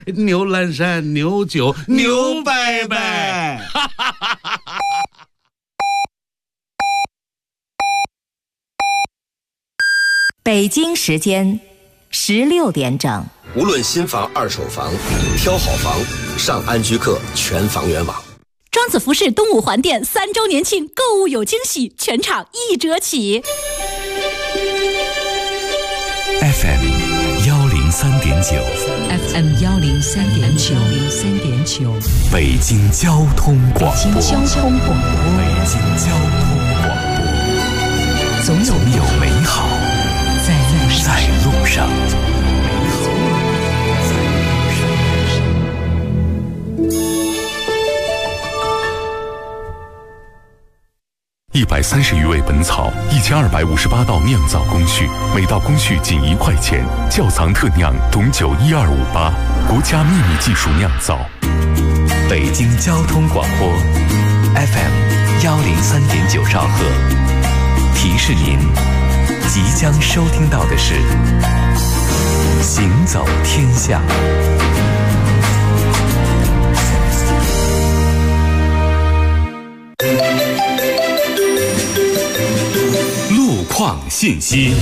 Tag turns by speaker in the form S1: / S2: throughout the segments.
S1: 牛栏山牛酒牛拜拜。
S2: 北京时间16点整。
S3: 无论新房二手房，挑好房上安居客全房源网。
S4: 庄子服饰东五环店3周年庆，购物有惊喜，全场1折起。
S5: FM 103.9
S6: FM 103.9
S5: 北京交通广播。
S6: 北京交通广播。
S5: 总有美好在路上。130余味本草，1258道酿造工序，每道工序仅1块钱。窖藏特酿董酒1258，国家秘密技术酿造。北京交通广播 FM 103.9兆赫，提示您即将收听到的是行走天下。路况信息。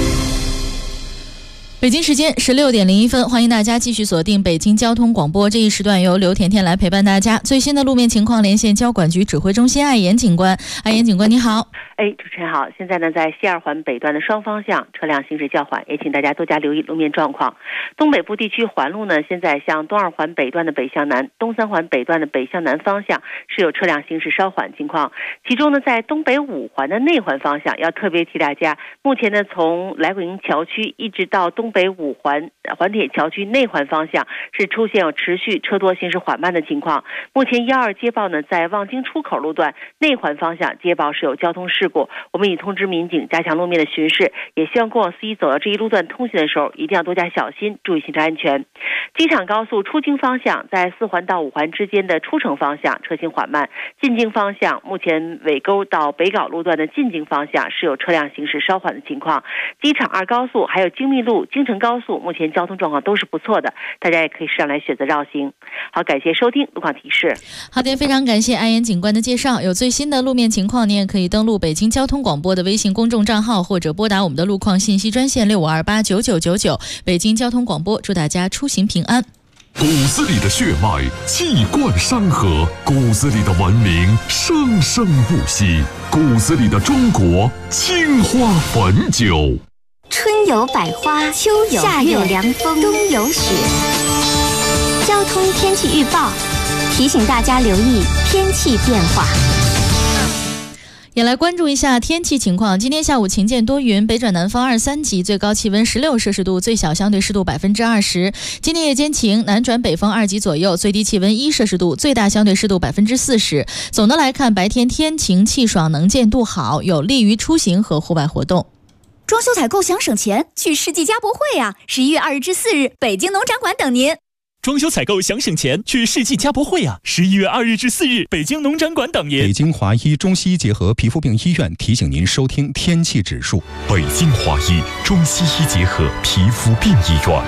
S7: 北京时间16点01分，欢迎大家继续锁定北京交通广播，这一时段由刘甜甜来陪伴大家。最新的路面情况连线交管局指挥中心艾岩警官。艾岩警官你好。
S8: 主持人好。现在呢，在西二环北段的双方向车辆行驶较缓，也请大家多加留意路面状况。东北部地区环路呢，现在向东二环北段的北向南、东三环北段的北向南方向是有车辆行驶稍缓情况。其中呢，在东北五环的内环方向要特别提大家，目前呢，从来桂营桥区一直到东北五环环铁桥区内环方向是出现有持续车多行驶缓慢的情况。目前12接报呢，在望京出口路段内环方向接报是有交通事故，我们已通知民警加强路面的巡视，也希望过往司机走到这一路段通行的时候一定要多加小心，注意行车安全。机场高速出京方向在4环到5环之间的出城方向车行缓慢，进京方向目前尾沟到北碏路段的进京方向是有车辆行驶稍缓的情况。机场2高速还有京密路、京承高速目前交通状况都是不错的，大家也可以适当来选择绕行。好，感谢收听路况提示。
S7: 好的，非常感谢艾岩警官的介绍。有最新的路面情况，你也可以登录北京交通广播的微信公众账号，或者拨打我们的路况信息专线65289999。北京交通广播，祝大家出行平安。
S5: 骨子里的血脉气贯山河，骨子里的文明生生不息，骨子里的中国青花汾酒。
S9: 春有百花，秋有夏有凉风，冬有雪。交通天气预报提醒大家留意天气变化。
S7: 也来关注一下天气情况。今天下午晴间多云，北转南风2、3级，最高气温16摄氏度，最小相对湿度20%。今天夜间晴，南转北风2级左右，最低气温1摄氏度，最大相对湿度40%。总的来看，白天天晴气爽，能见度好，有利于出行和户外活动。
S4: 装修采购想省钱，去世纪家博会啊！11月2日至4日，北京农展馆等您。
S10: 装修采购想省钱，去世纪家博会啊！11月2日至4日，北京农展馆等您。
S11: 北京华医中西医结合皮肤病医院提醒您收听天气指数。
S5: 北京华医中西医结合皮肤病医院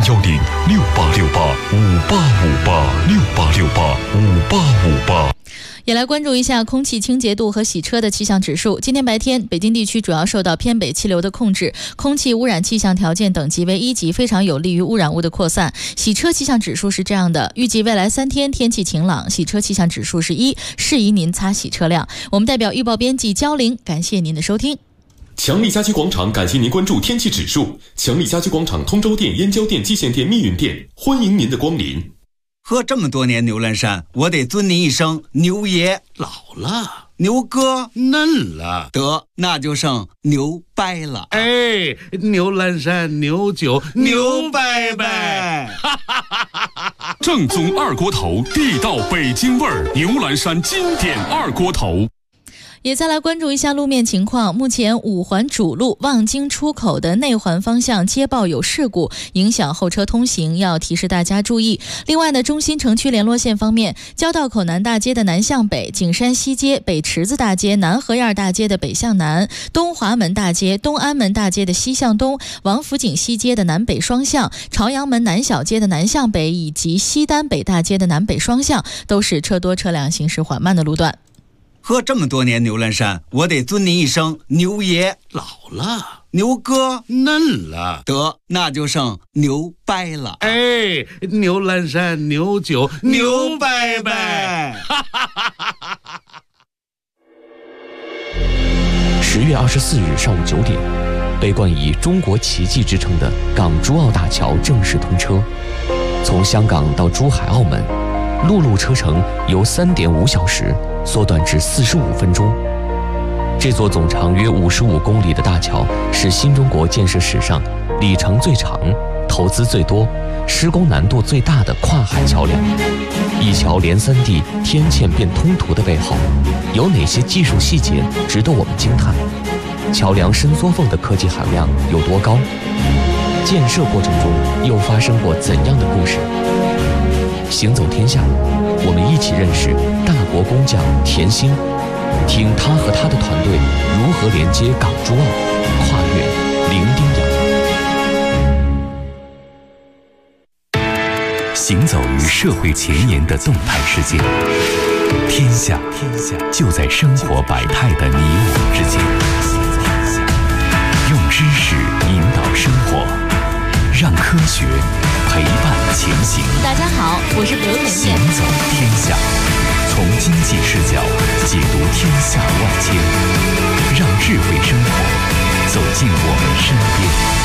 S5: ，0106868585858，68685858。
S7: 也来关注一下空气清洁度和洗车的气象指数。今天白天，北京地区主要受到偏北气流的控制，空气污染气象条件等级为1级，非常有利于污染物的扩散。洗车气象指数是这样的：预计未来3天天气晴朗，洗车气象指数是1，适宜您擦洗车辆。我们代表预报编辑焦玲，感谢您的收听。
S12: 强力家居广场感谢您关注天气指数。强力家居广场通州店、燕郊店、蓟县店、密云店，欢迎您的光临。
S13: 喝这么多年牛栏山，我得尊您一声牛爷。
S1: 老了，
S13: 牛哥
S1: 嫩了，
S13: 得那就剩牛掰了。
S1: 牛栏山牛酒牛拜拜。
S5: 正宗二锅头，地道北京味儿，牛栏山经典二锅头。
S7: 也再来关注一下路面情况。目前5环主路望京出口的内环方向接报有事故，影响后车通行，要提示大家注意。另外呢，中心城区联络线方面，交道口南大街的南向北，景山西街、北池子大街、南河沿大街的北向南，东华门大街、东安门大街的西向东，王府井西街的南北双向，朝阳门南小街的南向北，以及西单北大街的南北双向，都是车多车辆行驶缓慢的路段。
S13: 喝这么多年牛栏山，我得尊您一声牛爷。
S1: 老了，
S13: 牛哥
S1: 嫩了，
S13: 得那就剩牛掰了。
S1: 哎，牛栏山牛酒牛掰掰。
S6: 10月24日上午9点，被冠以中国奇迹之称的港珠澳大桥正式通车，从香港到珠海、澳门，陆路车程由3.5小时缩短至45分钟。这座总长约55公里的大桥是新中国建设史上里程最长、投资最多、施工难度最大的跨海桥梁。一桥连3地天堑变通途的背后，有哪些技术细节值得我们惊叹？桥梁伸缩缝的科技含量有多高？建设过程中又发生过怎样的故事？行走天下，我们一起认识大国工匠田心，听他和他的团队如何连接港珠澳，跨越伶仃
S5: 洋。行走于社会前沿的动态世界，天下就在生活百态的你我之间。用知识引导生活，让科学陪伴前行。
S7: 大家好，我是刘甜甜。
S5: 行走天下，从经济视角解读天下万千，让智慧生活走进我们身边。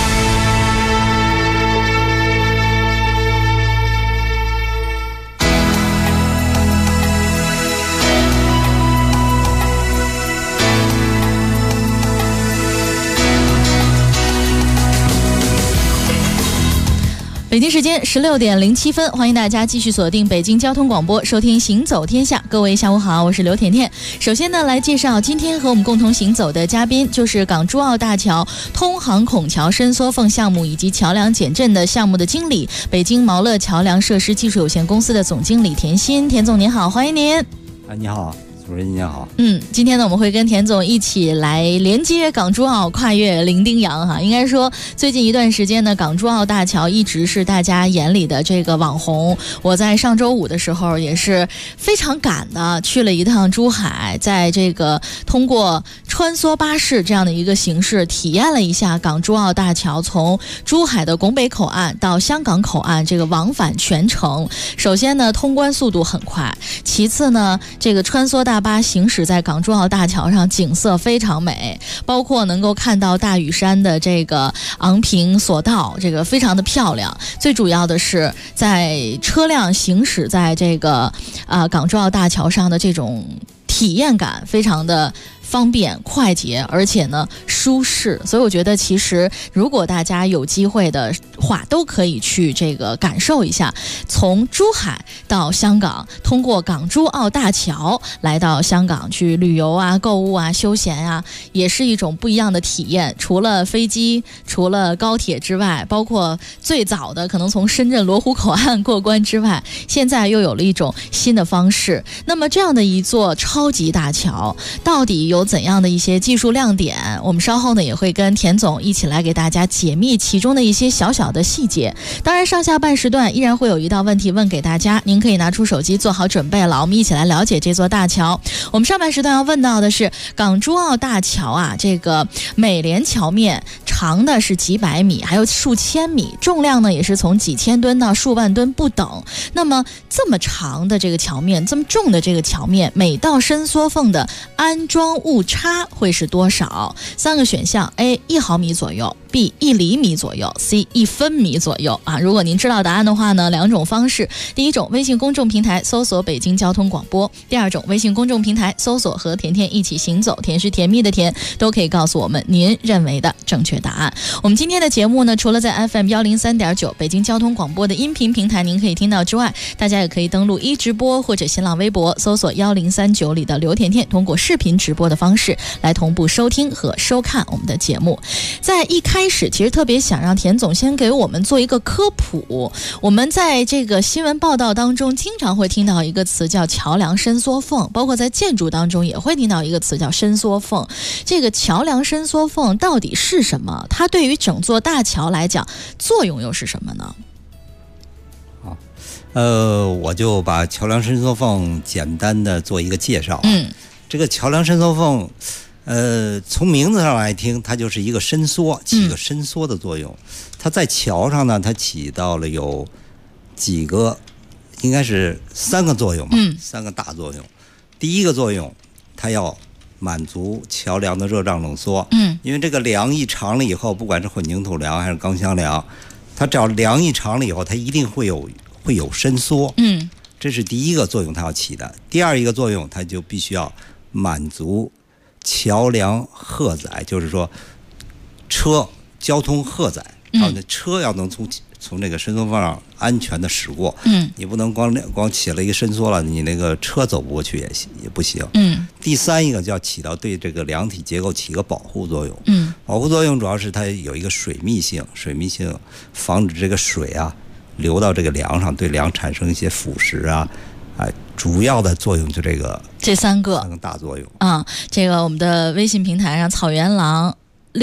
S7: 北京时间16点07分，欢迎大家继续锁定北京交通广播，收听行走天下。各位下午好，我是刘甜甜。首先呢，来介绍今天和我们共同行走的嘉宾，就是港珠澳大桥通航孔桥伸缩缝项目以及桥梁减震的项目的经理，北京毛乐桥梁设施技术有限公司的总经理田心。田总您好，欢迎您。
S14: 你好，主持人您好。
S7: 今天呢，我们会跟田总一起来连接港珠澳，跨越伶仃洋哈。应该说，最近一段时间呢，港珠澳大桥一直是大家眼里的这个网红。我在上周五的时候也是非常赶的去了一趟珠海，在这个通过穿梭巴士这样的一个形式，体验了一下港珠澳大桥从珠海的拱北口岸到香港口岸这个往返全程。首先呢，通关速度很快，其次呢，这个穿梭大巴行驶在港珠澳大桥上，景色非常美，包括能够看到大屿山的这个昂坪索道，这个非常的漂亮。最主要的是，在车辆行驶在这个港珠澳大桥上的这种体验感非常的方便快捷，而且呢舒适，所以我觉得其实如果大家有机会的话，都可以去这个感受一下，从珠海到香港，通过港珠澳大桥来到香港去旅游啊、购物啊、休闲啊，也是一种不一样的体验。除了飞机、除了高铁之外，包括最早的可能从深圳罗湖口岸过关之外，现在又有了一种新的方式。那么这样的一座超级大桥，到底有怎样的一些技术亮点？我们稍后呢也会跟田总一起来给大家解密其中的一些小小的细节。当然，上下半时段依然会有一道问题问给大家，您可以拿出手机做好准备了，我们一起来了解这座大桥。我们上半时段要问到的是港珠澳大桥啊，这个美联桥面长的是几百米，还有数千米，重量呢也是从几千吨到数万吨不等。那么这么长的这个桥面，这么重的这个桥面，每道伸缩缝的安装误差会是多少？3个选项 ：A 1毫米左右，B 1厘米左右，C 1分米左右啊。如果您知道答案的话呢，两种方式：第一种，微信公众平台搜索北京交通广播；第二种，微信公众平台搜索和甜甜一起行走，甜是甜蜜的甜，都可以告诉我们您认为的正确答案。我们今天的节目呢，除了在 FM 103.9北京交通广播的音频平台您可以听到之外，大家也可以登录一直播或者新浪微博搜索1039里的刘甜甜，通过视频直播的的方式来同步收听和收看我们的节目。在一开始其实特别想让田总先给我们做一个科普。我们在这个新闻报道当中经常会听到一个词叫桥梁伸缩缝，包括在建筑当中也会听到一个词叫伸缩缝。这个桥梁伸缩缝到底是什么？它对于整座大桥来讲作用又是什么呢？
S14: 我就把桥梁伸缩缝简单的做一个介绍。这个桥梁伸缩缝，从名字上来听，它就是一个伸缩，起一个伸缩的作用。它在桥上呢，它起到了有几个，应该是3个作用吧，3个大作用。第一个作用，它要满足桥梁的热胀冷缩。因为这个梁一长了以后，不管是混凝土梁还是钢箱梁，它只要梁一长了以后，它一定会有伸缩。这是第一个作用它要起的。第二一个作用，它就必须要满足桥梁荷载，就是说交通荷载，车要能从这个伸缩缝上安全的驶过。你不能光起了一个伸缩了，你那个车走不过去也不行。第三一个就要起到对这个梁体结构起一个保护作用。保护作用主要是它有一个水密性，防止这个水啊流到这个梁上，对梁产生一些腐蚀啊。主要的作用就这3个大作用。这个我们的微信平台上草原狼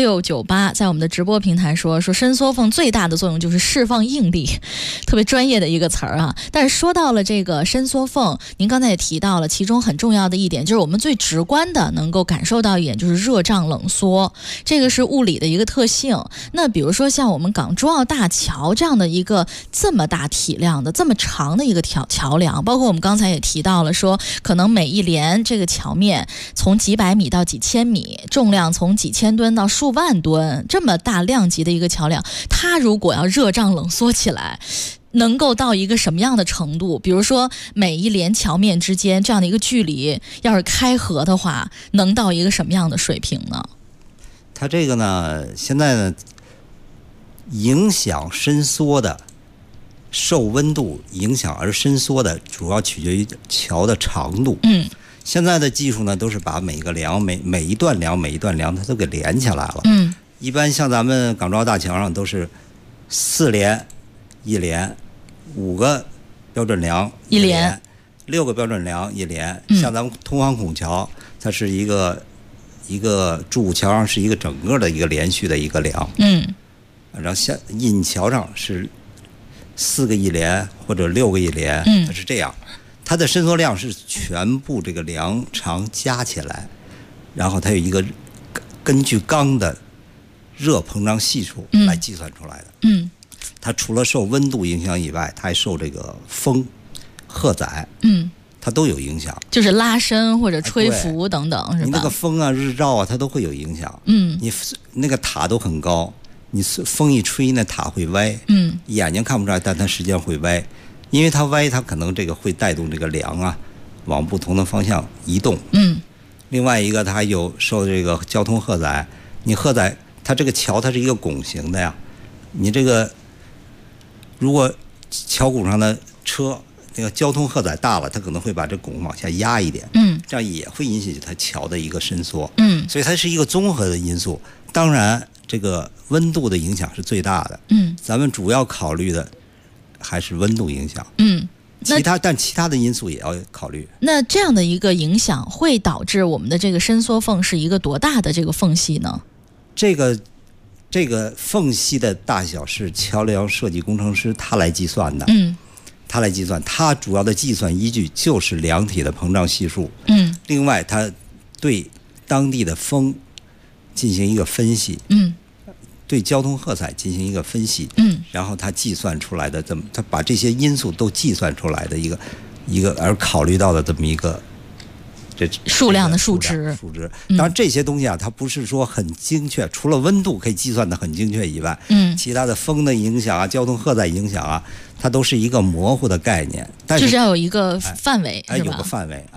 S14: 698在我们的直播平台说伸缩缝最大的作用就是释放应力，特别专业的一个词儿啊。但是说到了这个伸缩缝，您刚才也提到了其中很重要的一点，就是我们最直观的能够感受到一点就是热胀冷缩，这个是物理的一个特性。那比如说像我们港珠澳大桥这样的一个这么大体量的这么长的一个桥梁，包括我们刚才也提到了说可能每一连这个桥面从几百米到几千米，重量从几千吨到数万吨，这么大量级的一个桥梁，它如果要热胀冷缩起来，能够到一个什么样的程度？比如说每一连桥面之间这样的一个距离，要是开合的话，能到一个什么样的水平呢？它这个呢，现在呢，影响伸缩的，受温度影响而伸缩的，主要取决于桥的长度。现在的技术呢，都是把每个梁每一段梁它都给连起来了。一般像咱们港珠澳大桥上都是4连1连，5个标准梁1连，6个标准梁1连。像咱们通杭孔桥，它是一个主桥上是一个整个的一个连续的一个梁。然后像引桥上是4个1连或者6个1连，它是这样。它的伸缩量是全部这个梁长加起来，然后它有一个根据钢的热膨胀系数来计算出来的。它除了受温度影响以外，它还受这个风、荷载，它都有影响，就是拉伸或者吹拂等等，是吧？你那个风啊、日照啊，它都会有影响。你那个塔都很高，你风一吹，那塔会歪。眼睛看不出来，但它实际上会歪。因为它歪，它可能这个会带动这个梁啊往不同的方向移动。另外一个，它还有受这个交通荷载。你荷载，它这个桥它是一个拱形的呀。你这个如果桥拱上的车那个交通荷载大了，它可能会把这拱往下压一点。这样也会引起它桥的一个伸缩。所以它是一个综合的因素。当然，这个温度的影响是最大的。咱们主要考虑的还是温度影响。但其他的因素也要考虑。那这样的一个影响会导致我们的这个伸缩缝是一个多大的这个缝隙呢？这个缝隙的大小是桥梁设计工程师他来计算的。他来计算，他主要的计算依据就是梁体的膨胀系数。另外他对当地的风进行一个分析。对交通荷载进行一个分析。然后他计算出来的他把这些因素都计算出来的一个而考虑到的这么一个数量的数值。当然这些东西啊，它不是说很精确，除了温度可以计算的很精确以外，其他的风的影响啊、交通荷载影响啊，它都是一个模糊的概念。但是就是要有一个范围，是吧？有个范围啊。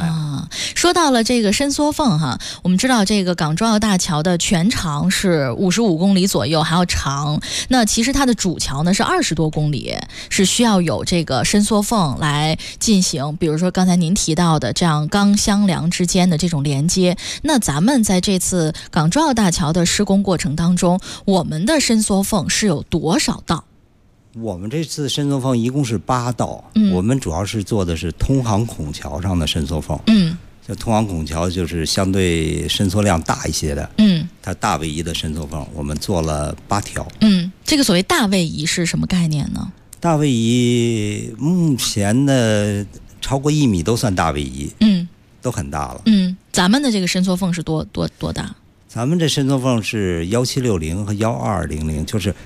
S7: 啊。说到了这个伸缩缝哈，我们知道这个港珠澳大桥的全长是55公里左右，还要长。那其实它的主桥呢是20多公里，是需要有这个伸缩缝来进行，比如说刚才您提到的这样钢箱梁之间的这种连接。那咱们在这次港珠澳大桥的施工过程当中，我们的伸缩缝是有多少道？
S14: 我们这次伸缩缝一共是8道，我们主要是做的是通航孔桥上的伸缩缝。就通航孔桥就是相对伸缩量大一些的，它大位移的伸缩缝，我们做了8条。
S7: 这个所谓大位移是什么概念呢？
S14: 大位移目前的超过1米都算大位移，都很大了。
S7: 咱们的这个伸缩缝是多大？
S14: 咱们这伸缩缝是1760和1200，就是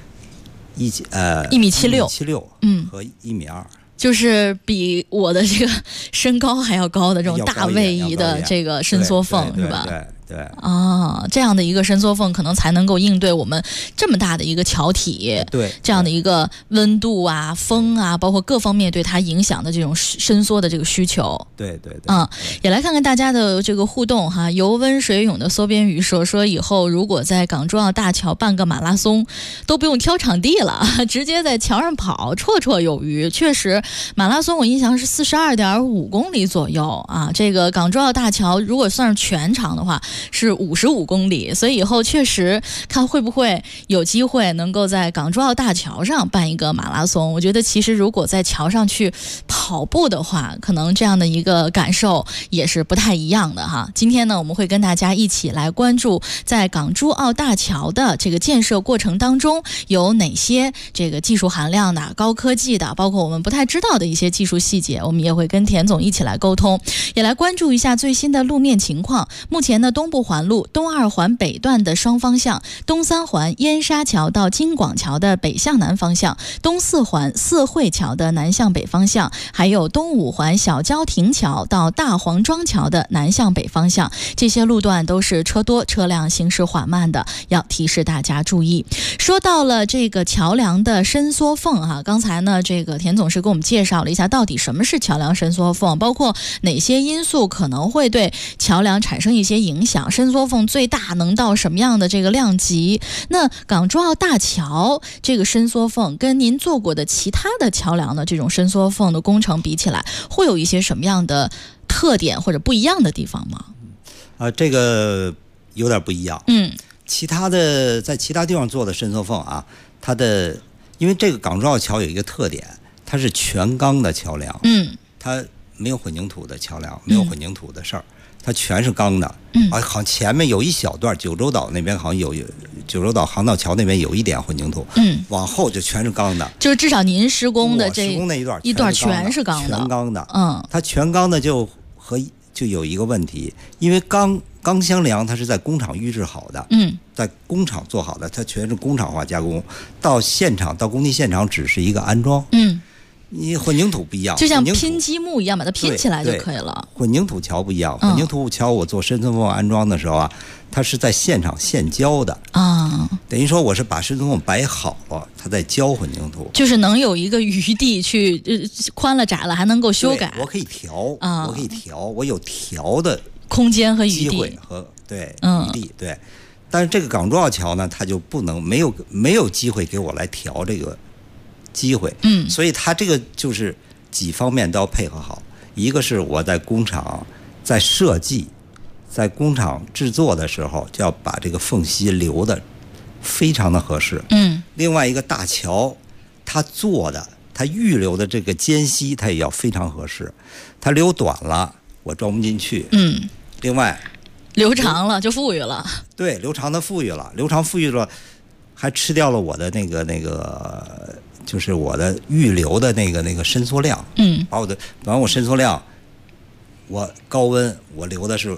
S14: 1米76，和1米2，
S7: 就是比我的这个身高还要高的这种大位移的这个伸缩缝，是吧？
S14: 对
S7: 啊，这样的一个伸缩缝可能才能够应对我们这么大的一个桥体，
S14: 对
S7: 这样的一个温度啊、风啊，包括各方面对它影响的这种伸缩的这个需求。
S14: 对，
S7: 也来看看大家的这个互动哈。游温水涌的缩边鱼说以后如果在港珠澳大桥办个马拉松，都不用挑场地了，直接在桥上跑，绰绰有余。确实，马拉松我印象是42.5公里左右啊。这个港珠澳大桥如果算是全长的话，是55公里，所以以后确实看会不会有机会能够在港珠澳大桥上办一个马拉松。我觉得其实如果在桥上去跑步的话，可能这样的一个感受也是不太一样的哈。今天呢，我们会跟大家一起来关注在港珠澳大桥的这个建设过程当中有哪些这个技术含量的、高科技的，包括我们不太知道的一些技术细节，我们也会跟田总一起来沟通，也来关注一下最新的路面情况。目前呢，东部环路东2环北段的双方向，东3环燕沙桥到京广桥的北向南方向，东4环四惠桥的南向北方向，还有东5环小郊亭桥到大黄庄桥的南向北方向，这些路段都是车多车辆行驶缓慢的，要提示大家注意。说到了这个桥梁的伸缩缝哈，刚才呢这个田总是给我们介绍了一下到底什么是桥梁伸缩缝，包括哪些因素可能会对桥梁产生一些影响，伸缩缝最大能到什么样的这个量级。那港珠澳大桥这个伸缩缝跟您做过的其他的桥梁的这种伸缩缝的工程比起来，会有一些什么样的特点或者不一样的地方吗？
S14: 这个有点不一样。其他的在其他地方做的伸缩缝啊，它的因为这个港珠澳桥有一个特点，它是全钢的桥梁，它没有混凝土的桥梁，没有混凝土的事儿，它全是钢的。好像前面有一小段，九州岛那边好像有九州岛航道桥那边有一点混凝土，往后就全是钢的。
S7: 就是至少您施工的这
S14: 施工那一
S7: 段全是钢的，
S14: 全钢的。它全钢的就有一个问题，因为钢箱梁它是在工厂预制好的，在工厂做好的，它全是工厂化加工，到现场到工地现场只是一个安装。你混凝土不一样，
S7: 就像拼积木一样，把它拼起来就可以了。
S14: 混凝土桥不一样，混凝土桥我做伸缩缝安装的时候啊，它是在现场现浇的啊，等于说我是把伸缩缝摆好了，它再浇混凝土，
S7: 就是能有一个余地去宽了窄了还能够修改。
S14: 我可以调，我有调的
S7: 空间和余地，
S14: 机会和余地对。但是这个港珠澳桥呢，它就不能没有机会给我来调这个机会，所以它这个就是几方面都要配合好。一个是我在工厂在设计，在工厂制作的时候，就要把这个缝隙留的非常的合适。另外一个大桥，它做的它预留的这个间隙，它也要非常合适。它留短了，我装不进去。另外
S7: 留长了就富裕了。
S14: 对，留长的富裕了，留长富裕了，还吃掉了我的那个。就是我的预留的那个伸缩量，把我伸缩量，我高温我留的是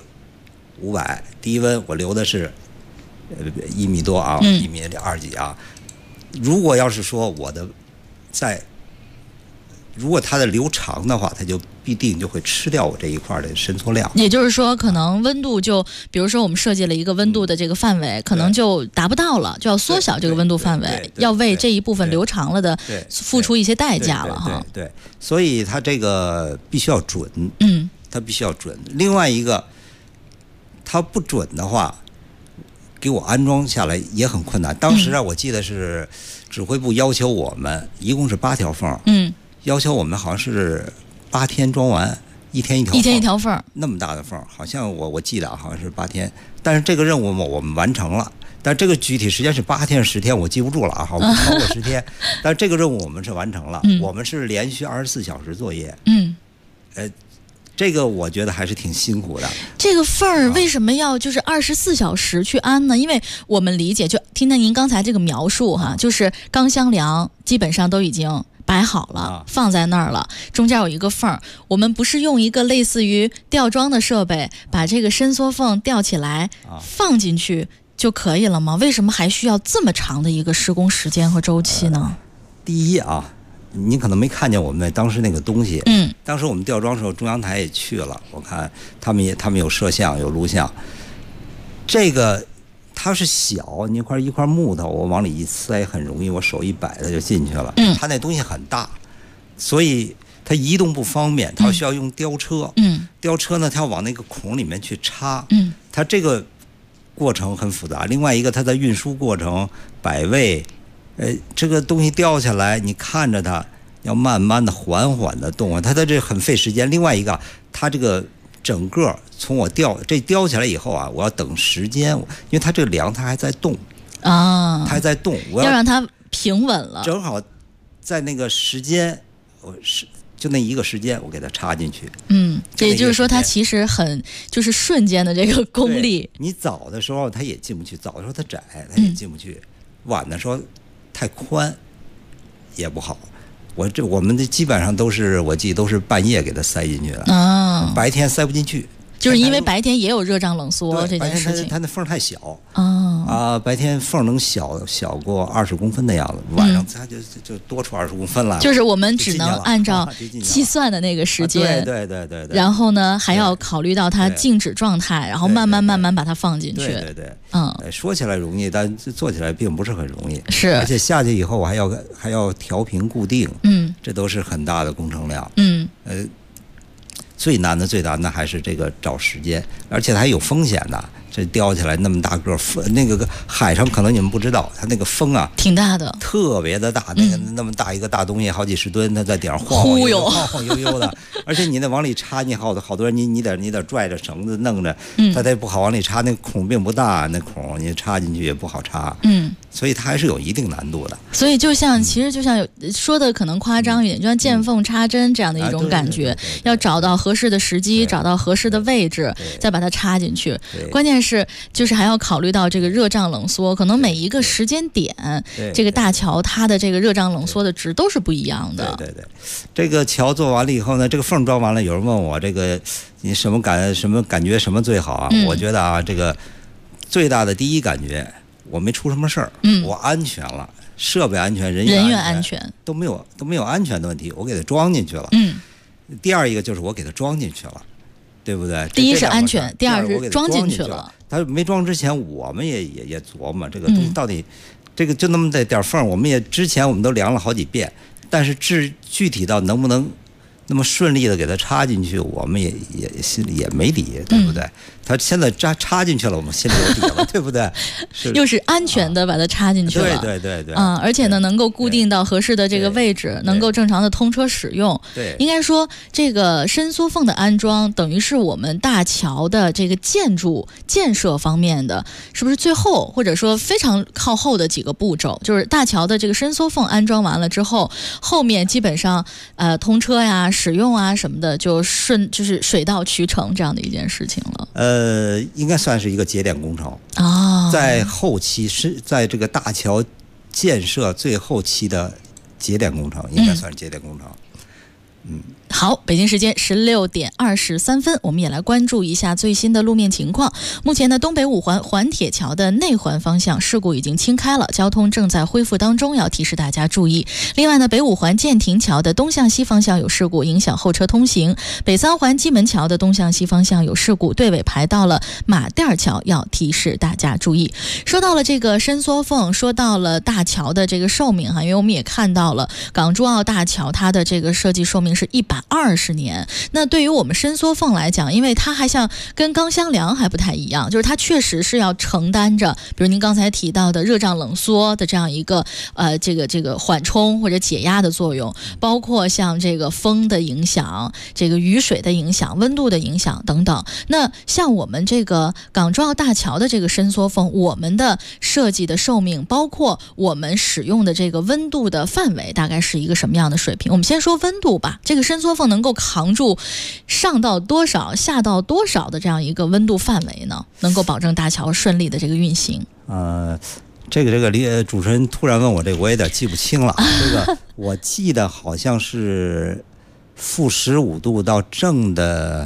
S14: 500，低温我留的是1米多啊，1米2几啊。如果要是说我的如果它的留长的话，它就必定就会吃掉我这一块的伸缩量。
S7: 也就是说，可能温度就，比如说我们设计了一个温度的这个范围，可能就达不到了，就要缩小这个温度范围，要为这一部分留长了的付出一些代价了哈。
S14: 对，所以它这个必须要准。 它必须要准。另外一个，它不准的话，给我安装下来也很困难。当时啊，我记得是指挥部要求我们一共是8条缝，要求我们好像是8天装完，1天1条缝，那么大的缝，好像我记得好像是8天。但是这个任务嘛，我们完成了。但这个具体时间是8天10天，我记不住了啊，好不超过10天。但这个任务我们是完成了，我们是连续24小时作业。这个我觉得还是挺辛苦的。
S7: 这个缝儿为什么要就是24小时去安呢？因为我们理解，就听到您刚才这个描述哈，就是钢箱梁基本上都已经摆好了，放在那儿了，中间有一个缝儿。我们不是用一个类似于吊装的设备，把这个伸缩缝吊起来放进去就可以了吗？为什么还需要这么长的一个施工时间和周期呢？
S14: 第一啊，你可能没看见我们当时那个东西。当时我们吊装的时候，中央台也去了，我看他们有摄像有录像。这个它是小，你一块木头，我往里一塞很容易，我手一摆它就进去了。它那东西很大，所以它移动不方便，它需要用吊车。吊车呢，它要往那个孔里面去插。它这个过程很复杂。另外一个，它在运输过程摆位，这个东西掉下来，你看着它要慢慢的、缓缓的动啊，它这很费时间。另外一个，它这个整个从我吊起来以后啊，我要等时间，因为它这个梁它还在动啊，它还在动，我
S7: 要让它平稳了。
S14: 正好在那个时间，就那一个时间，我给它插进去。
S7: 也就是说，它其实很就是瞬间的这个功力。
S14: 你早的时候它也进不去，早的时候它窄，它也进不去；晚的时候太宽也不好。我们基本上都是，我记得都是半夜给它塞进去了，白天塞不进去。
S7: 就是因为白天也有热胀冷缩这件事情。
S14: 白天它那缝太小白天缝能小过20公分的样子，晚上它就多出20公分来了。
S7: 就是我们只能按照计算的那个时间，
S14: 对。
S7: 然后呢，还要考虑到它静止状态，然后慢慢把它放进去。
S14: 对。说起来容易，但做起来并不是很容易。
S7: 是，
S14: 而且下去以后我还要调平固定，这都是很大的工程量。最难的还是这个找时间，而且它还有风险的。这吊起来那么大个风，那个海上可能你们不知道，它那个风啊
S7: 挺大的，
S14: 特别的大。那么大一个大东西，好几十吨，它在顶上晃悠悠的。而且你那往里插，你好多人，你得拽着绳子弄着，它不好往里插。那个孔并不大，那孔你插进去也不好插。所以它还是有一定难度的。
S7: 所以其实就像有说的可能夸张一点，就像见缝插针这样的一种感觉，要找到合适的时机，找到合适的位置，再把它插进去。关键是就是还要考虑到这个热胀冷缩，可能每一个时间点，这个大桥它的这个热胀冷缩的值都是不一样的。
S14: 对。这个桥做完了以后呢，这个缝装完了，有人问我这个你什么感觉什么最好啊？我觉得啊，这个最大的第一感觉，我没出什么事儿，我安全了，设备安全，人员安全都没有安全的问题，我给它装进去了。第二一个就是我给它装进去了。对不对？
S7: 第一是安全，第二是装进去了。
S14: 他没装之前，我们也琢磨这个东西到底，这个就那么点缝，我们之前我们都量了好几遍，但是具体到能不能那么顺利的给它插进去，我们也心里也没底，对不对？他现在插进去了，我们心里有底了，对不对？
S7: 又是安全的把它插进去了，
S14: 对。
S7: 而且呢，能够固定到合适的这个位置，能够正常的通车使用。
S14: 对，
S7: 应该说这个伸缩缝的安装，等于是我们大桥的这个建筑建设方面的，是不是最后或者说非常靠后的几个步骤？就是大桥的这个伸缩缝安装完了之后，后面基本上通车呀、使用啊什么的，就是水到渠成这样的一件事情了。
S14: 应该算是一个节点工程啊，在后期是在这个大桥建设最后期的节点工程，应该算是节点工程。
S7: 好，北京时间16点23分，我们也来关注一下最新的路面情况。目前呢，东北五环环铁桥的内环方向事故已经清开了，交通正在恢复当中，要提示大家注意。另外呢，北五环建亭桥的东向西方向有事故，影响后车通行。北三环基门桥的东向西方向有事故，队尾排到了马甸桥，要提示大家注意。说到了这个伸缩缝，说到了大桥的这个寿命因为我们也看到了港珠澳大桥它的这个设计寿命是100 120年。那对于我们伸缩缝来讲，因为它还像跟钢箱梁还不太一样，就是它确实是要承担着，比如您刚才提到的热胀冷缩的这样一个这个缓冲或者解压的作用，包括像这个风的影响、这个雨水的影响、温度的影响等等。那像我们这个港珠澳大桥的这个伸缩缝，我们的设计的寿命，包括我们使用的这个温度的范围，大概是一个什么样的水平？我们先说温度吧。这个伸缩缝能够扛住上到多少、下到多少的这样一个温度范围呢？能够保证大桥顺利的这个运行？
S14: 这个主持人突然问我这个，我有点记不清了。这个我记得好像是-15度到正的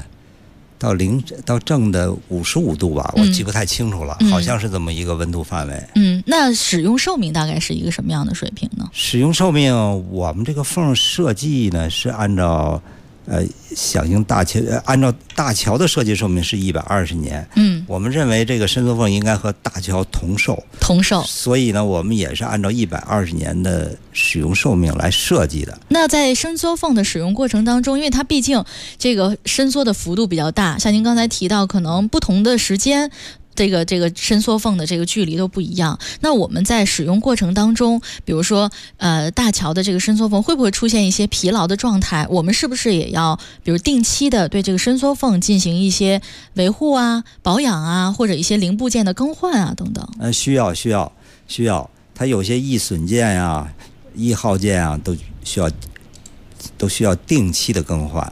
S14: 55度吧，我记不太清楚了，好像是这么一个温度范围。
S7: 那使用寿命大概是一个什么样的水平呢？
S14: 使用寿命，我们这个缝设计呢是按照响应按照大桥的设计寿命是120年。我们认为这个伸缩缝应该和大桥同寿，所以呢，我们也是按照120年的使用寿命来设计的。
S7: 那在伸缩缝的使用过程当中，因为它毕竟这个伸缩的幅度比较大，像您刚才提到，可能不同的时间。这个伸缩缝的这个距离都不一样。那我们在使用过程当中，比如说大桥的这个伸缩缝会不会出现一些疲劳的状态？我们是不是也要比如定期的对这个伸缩缝进行一些维护啊、保养啊，或者一些零部件的更换啊等等？
S14: 需要。它有些易损件啊、易耗件啊，都需要定期的更换。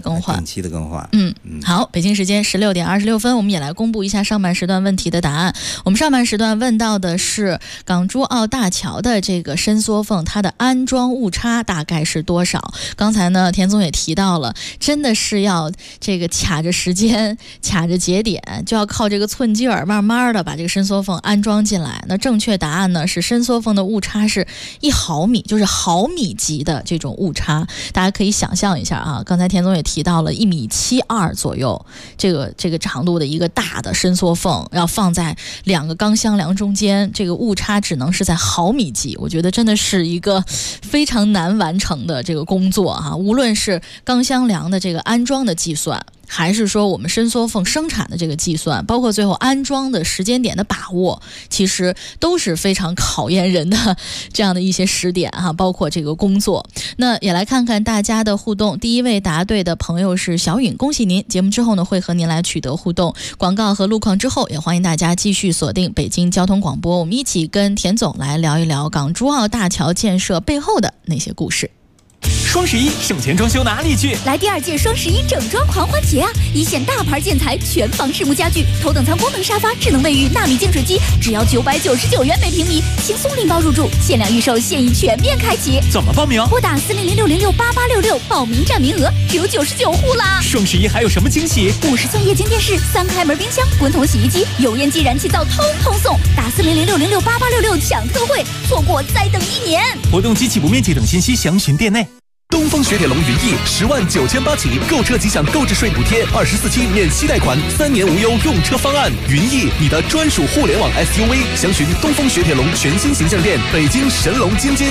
S7: 好，北京时间16点26分，我们也来公布一下上半时段问题的答案。我们上半时段问到的是港珠澳大桥的这个伸缩缝，它的安装误差大概是多少？刚才呢，田总也提到了，真的是要这个卡着时间、卡着节点，就要靠这个寸劲儿，慢慢的把这个伸缩缝安装进来。那正确答案呢是伸缩缝的误差是1毫米，就是毫米级的这种误差。大家可以想象一下啊，刚才田总也提到了1.72米左右，这个长度的一个大的伸缩缝，要放在2个钢箱梁中间，这个误差只能是在毫米级。我觉得真的是一个非常难完成的这个工作啊，无论是钢箱梁的这个安装的计算，还是说我们伸缩缝生产的这个计算，包括最后安装的时间点的把握，其实都是非常考验人的这样的一些时点哈，包括这个工作。那也来看看大家的互动。第一位答对的朋友是小允，恭喜您！节目之后呢，会和您来取得互动。广告和路况之后，也欢迎大家继续锁定北京交通广播，我们一起跟田总来聊一聊港珠澳大桥建设背后的那些故事。
S10: 双11省钱装修哪里去？
S4: 来第2届双11整装狂欢节啊！一线大牌建材、全房实木家具、头等舱功能沙发、智能卫浴、纳米净水机，只要999元每平米，轻松拎包入住，限量预售，现已全面开启。
S10: 怎么报名？
S4: 拨打4006068866，报名占名额只有99户啦！
S10: 双11还有什么惊喜
S4: ？50寸液晶电视、3开门冰箱、滚筒洗衣机、油烟机、燃气灶，通通送！打4006068866抢特惠，错过再等1年。
S10: 活动及起步面积等信息详询店内。
S15: 东风雪铁龙云翼10.98万起，购车即享购置税补贴，24期免息贷款，3年无忧用车方案。云翼，你的专属互联网 SUV， 详询东风雪铁龙全新形象店，北京神龙津津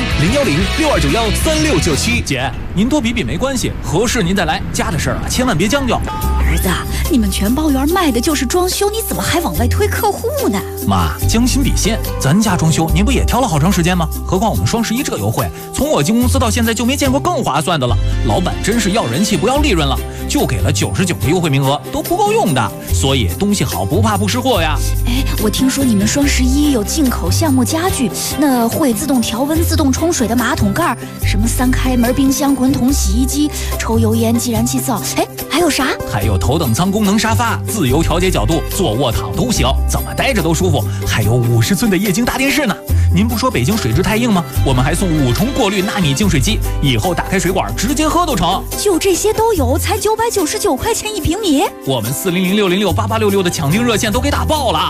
S15: 01062913697。
S10: 姐，您多比比没关系，合适您再来，家的事儿啊，千万别将就。
S4: 儿子，你们全包园卖的就是装修，你怎么还往外推客户呢？
S10: 妈，将心比心，咱家装修您不也挑了好长时间吗？何况我们双11这优惠，从我进公司到现在就没见过更划算的了。老板真是要人气不要利润了，就给了99个优惠名额，都不够用的。所以东西好不怕不识货呀。
S4: 我听说你们双11有进口橡木家具，那会自动调温、自动冲水的马桶盖，什么3开门冰箱、滚筒洗衣机、抽油烟机、燃气灶，还有啥？
S10: 还有头等舱功能沙发，自由调节角度，坐卧躺都行，怎么待着都舒服。还有50寸的液晶大电视呢。您不说北京水质太硬吗？我们还送5重过滤纳米净水机，以后打开水管直接喝都成。
S4: 就这些都有，才999块钱1平米。
S10: 我们4006068866的抢订热线都给打爆了。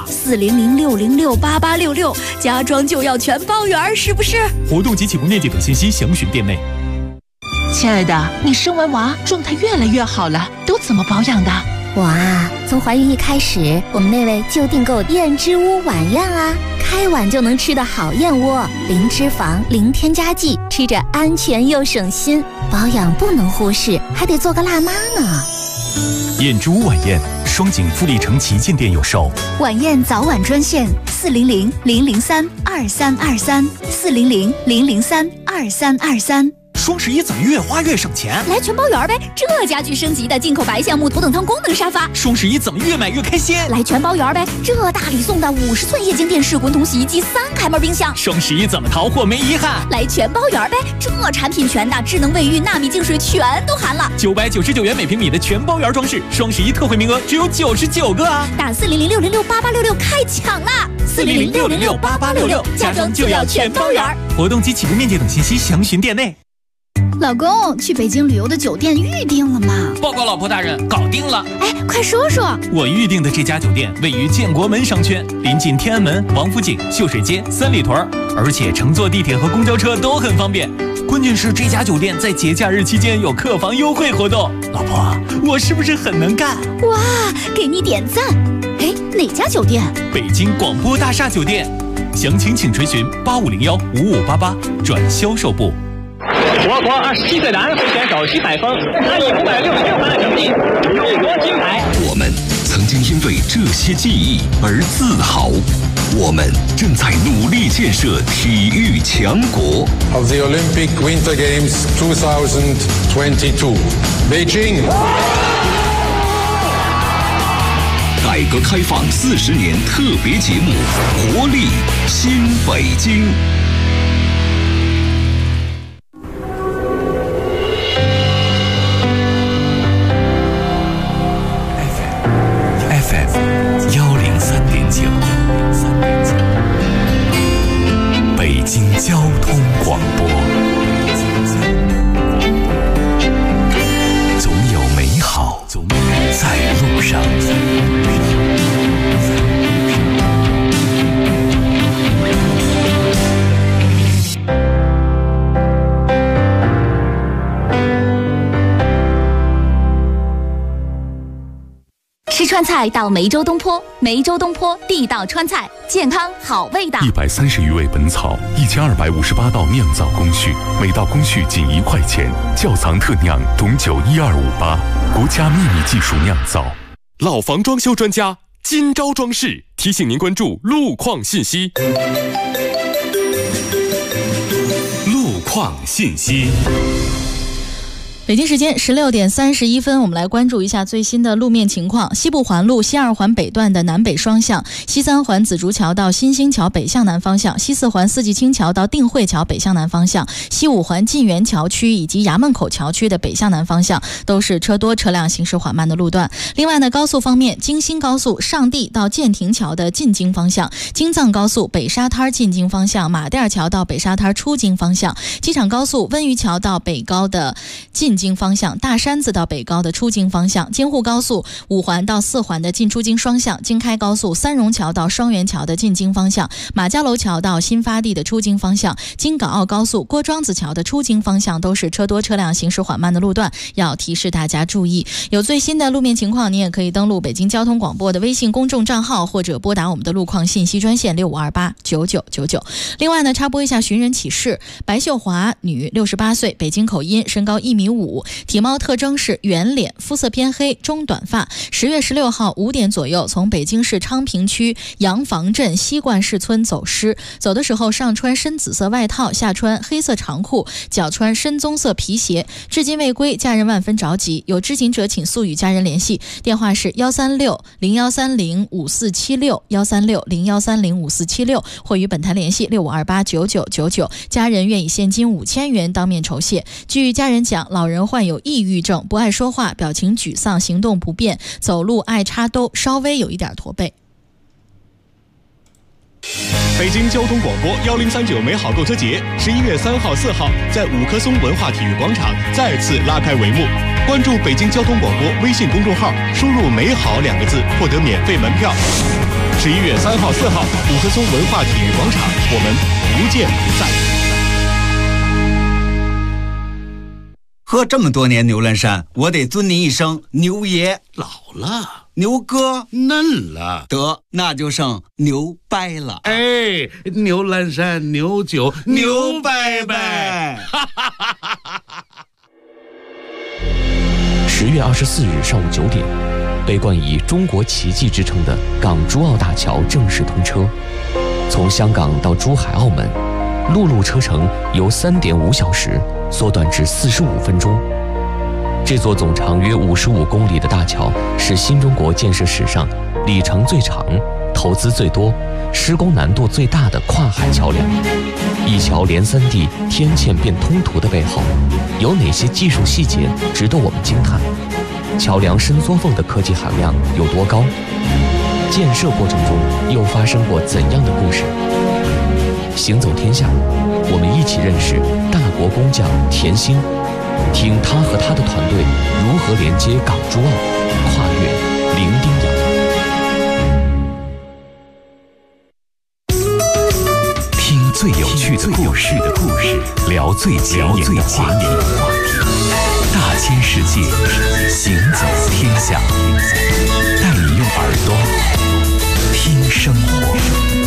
S4: 4006068866，家装就要全包圆，是不是？
S10: 活动及起步面积等信息详询店内。
S16: 亲爱的，你生完娃状态越来越好了，都怎么保养的？
S4: 哇，从怀孕一开始，我们那位就订购燕之屋晚宴啦，开碗就能吃的好燕窝，零脂肪、零添加剂，吃着安全又省心。保养不能忽视，还得做个辣妈呢。
S5: 燕之屋晚宴，双井富力城旗舰店有售。
S4: 晚宴早晚专线400-003-2323，400-003-2323。
S10: 双11怎么越花越省钱？
S4: 来全包圆呗！这家具升级的进口白橡木头等舱功能沙发。
S10: 双11怎么越买越开心？
S4: 来全包圆呗！这大礼送的50寸液晶电视、滚筒洗衣机、3开门冰箱。
S10: 双11怎么淘货没遗憾？
S4: 来全包圆呗！这产品全的，智能卫浴、纳米净水全都含了。
S10: 999元每平米的全包圆装饰，双11特惠名额只有99个啊！
S4: 打400-606-8866开抢啦！400-606-8866，家装就要全包圆。
S10: 活动及起步面积等信息详询店内。
S4: 老公，去北京旅游的酒店预定了吗？
S10: 报告老婆大人，搞定了。
S4: 哎，快说说。
S10: 我预定的这家酒店位于建国门商圈，临近天安门、王府井、秀水街、三里屯，而且乘坐地铁和公交车都很方便。关键是这家酒店在节假日期间有客房优惠活动。老婆，我是不是很能干？
S4: 哇，给你点赞。哎，哪家酒店？
S10: 北京广播大厦酒店。详情请垂询8501-5588转销售部。
S16: 我国27岁的安徽选手徐海峰，他以566分的成绩勇夺金牌。
S12: 我们曾经因为这些记忆而自豪，我们正在努力建设体育强国。
S17: Of the Olympic Winter Games 2022, Beijing。
S12: 改革开放40年特别节目，活力新北京。
S5: 北京交通广播，总有美好在路上。
S4: 吃川菜到梅州东坡，梅州东坡地道川菜，健康好味道。
S5: 130余味本草，1258道酿造工序，每道工序仅1块钱，窖藏特酿董酒12588，国家秘密技术酿造。
S12: 老房装修专家金招装饰提醒您关注路况信息。路况信息。
S7: 北京时间16点31分，我们来关注一下最新的路面情况。西部环路西2环北段的南北双向，西3环紫竹桥到新兴桥北向南方向，西4环四季青桥到定慧桥北向南方向，西5环晋源桥区以及衙门口桥区的北向南方向都是车多车辆行驶缓慢的路段。另外呢，高速方面，京新高速上地到建亭桥的进京方向，京藏高速北沙滩进京方向，马甸桥到北沙滩出京方向，机场高速温榆桥到北高的进京方向，大山子到北高的出京方向，京沪高速5环到4环的进出京双向，京开高速三榕桥到双元桥的进京方向，马家楼桥到新发地的出京方向，京港澳高速郭庄子桥的出京方向都是车多车辆行驶缓慢的路段，要提示大家注意。有最新的路面情况，你也可以登录北京交通广播的微信公众账号，或者拨打我们的路况信息专线65289999。另外呢，插播一下寻人启事：白秀华，女，68岁，北京口音，身高1.5米，体貌特征是圆脸，肤色偏黑，中短发。10月16号5点左右，从北京市昌平区洋房镇西冠市村走失，走的时候上穿深紫色外套，下穿黑色长裤，脚穿深棕色皮鞋，至今未归，家人万分着急，有知情者请速与家人联系，电话是136-0130-5476，136-0130-5476，或与本台联系65289999，家人愿以现金5000元当面酬谢。据家人讲，老人患有抑郁症，不爱说话，表情沮丧，行动不便，走路爱插兜，稍微有一点驼背。
S18: 北京交通广播1039美好购车节11月3号、4号在五棵松文化体育广场再次拉开帷幕。关注北京交通广播微信公众号，输入“美好”2个字，获得免费门票。11月3号、4号，五棵松文化体育广场，我们不见不散。
S13: 喝这么多年牛栏山，我得尊您一声牛爷。
S1: 老了，
S13: 牛哥
S1: 嫩了，
S13: 得那就剩牛掰了。
S1: 哎，牛栏山牛酒牛掰掰。
S6: 10月24日上午9点，被冠以中国奇迹之称的港珠澳大桥正式通车。从香港到珠海、澳门，陆路车程由3.5小时缩短至45分钟。这座总长约55公里的大桥是新中国建设史上里程最长、投资最多、施工难度最大的跨海桥梁。一桥连3地天堑变通途的背后，有哪些技术细节值得我们惊叹？桥梁伸缩缝的科技含量有多高？建设过程中又发生过怎样的故事？行走天下，我们一起认识大国工匠田心，听他和他的团队如何连接港珠澳，跨越伶仃洋。
S5: 听最有趣的故事，聊最前沿的话题。大千世界，行走天下，带你用耳朵听生活。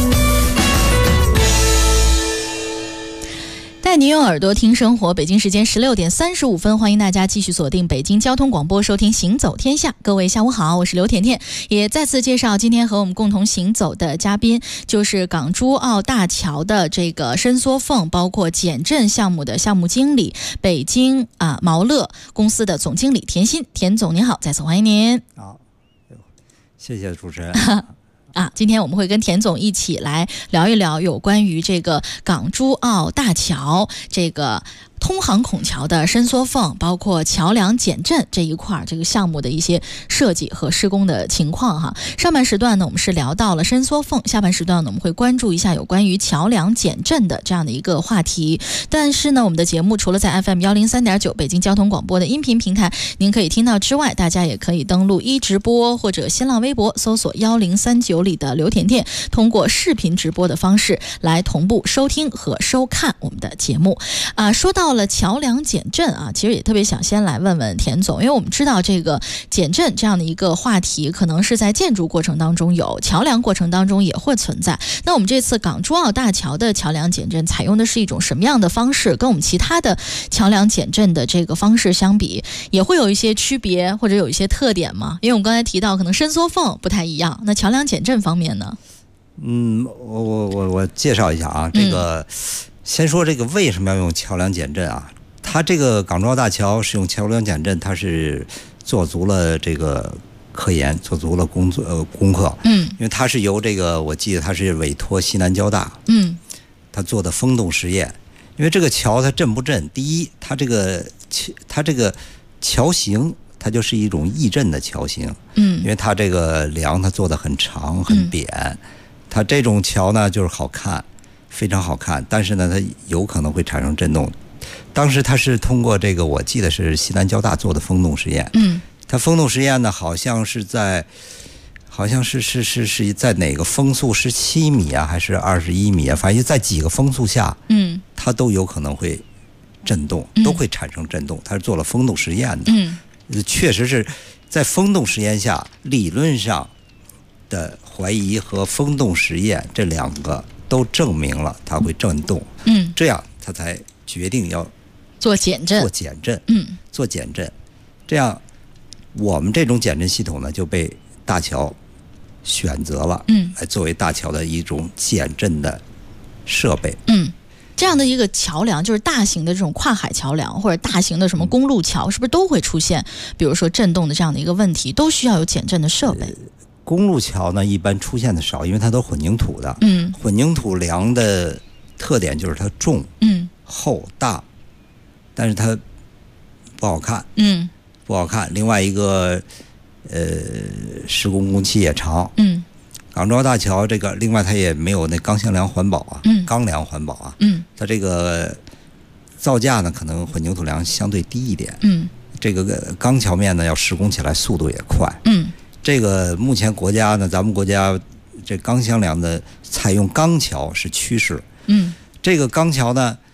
S7: 带您用耳朵听生活。北京时间16点35分，欢迎大家继续锁定北京交通广播，收听行走天下。各位下午好，我是刘甜甜，也再次介绍今天和我们共同行走的嘉宾，就是港珠澳大桥的这个伸缩缝包括减震项目的项目经理，北京毛乐公司的总经理田心。田总您好，再次欢迎您。
S14: 好，谢谢主持人。
S7: 今天我们会跟田总一起来聊一聊有关于这个港珠澳大桥这个通航孔桥的伸缩缝，包括桥梁减震这一块这个项目的一些设计和施工的情况哈。上半时段呢，我们是聊到了伸缩缝，下半时段呢，我们会关注一下有关于桥梁减震的这样的一个话题。但是呢，我们的节目除了在 FM 103.9北京交通广播的音频平台您可以听到之外，大家也可以登录直播或者新浪微博搜索1039里的刘甜甜，通过视频直播的方式来同步收听和收看我们的节目。说到了桥梁减震其实也特别想先来问问田总，因为我们知道这个减震这样的一个话题可能是在建筑过程当中有，桥梁过程当中也会存在。那我们这次港珠澳大桥的桥梁减震采用的是一种什么样的方式，跟我们其他的桥梁减震的这个方式相比，也会有一些区别或者有一些特点吗？因为我们刚才提到可能伸缩缝不太一样，那桥梁减震方面呢？
S14: 我介绍一下这个先说这个为什么要用桥梁减震它这个港珠澳大桥是用桥梁减震，它是做足了这个科研，做足了功课。因为它是由这个我记得它是委托西南交大，它做的风洞实验。因为这个桥它震不震，第一，它这个桥型它就是一种抑震的桥型。因为它这个梁它做的很长很扁，它这种桥呢就是好看，非常好看，但是呢它有可能会产生震动。当时它是通过这个我记得是西南交大做的风洞实验。它风洞实验呢好像是在哪个风速17米还是21米反正在几个风速下它都有可能会震动，都会产生震动。它是做了风洞实验的。确实是在风洞实验下，理论上的怀疑和风洞实验这两个都证明了它会震动。这样他才决定要
S7: 做减震。
S14: 做减震。这样我们这种减震系统呢就被大桥选择了，来作为大桥的一种减震的设备。
S7: 这样的一个桥梁，就是大型的这种跨海桥梁或者大型的什么公路桥，是不是都会出现比如说震动的这样的一个问题，都需要有减震的设备？
S14: 公路桥呢一般出现的少，因为它都混凝土的。混凝土梁的特点就是它重、厚、大，但是它不好看。不好看。另外一个施工工期也长。港珠澳大桥这个，另外它也没有那钢箱梁环保钢梁环保它这个造价呢可能混凝土梁相对低一点。这个钢桥面呢要施工起来速度也快。这个目前国家呢，咱们国家这钢箱梁的采用钢桥是趋势。这个钢桥呢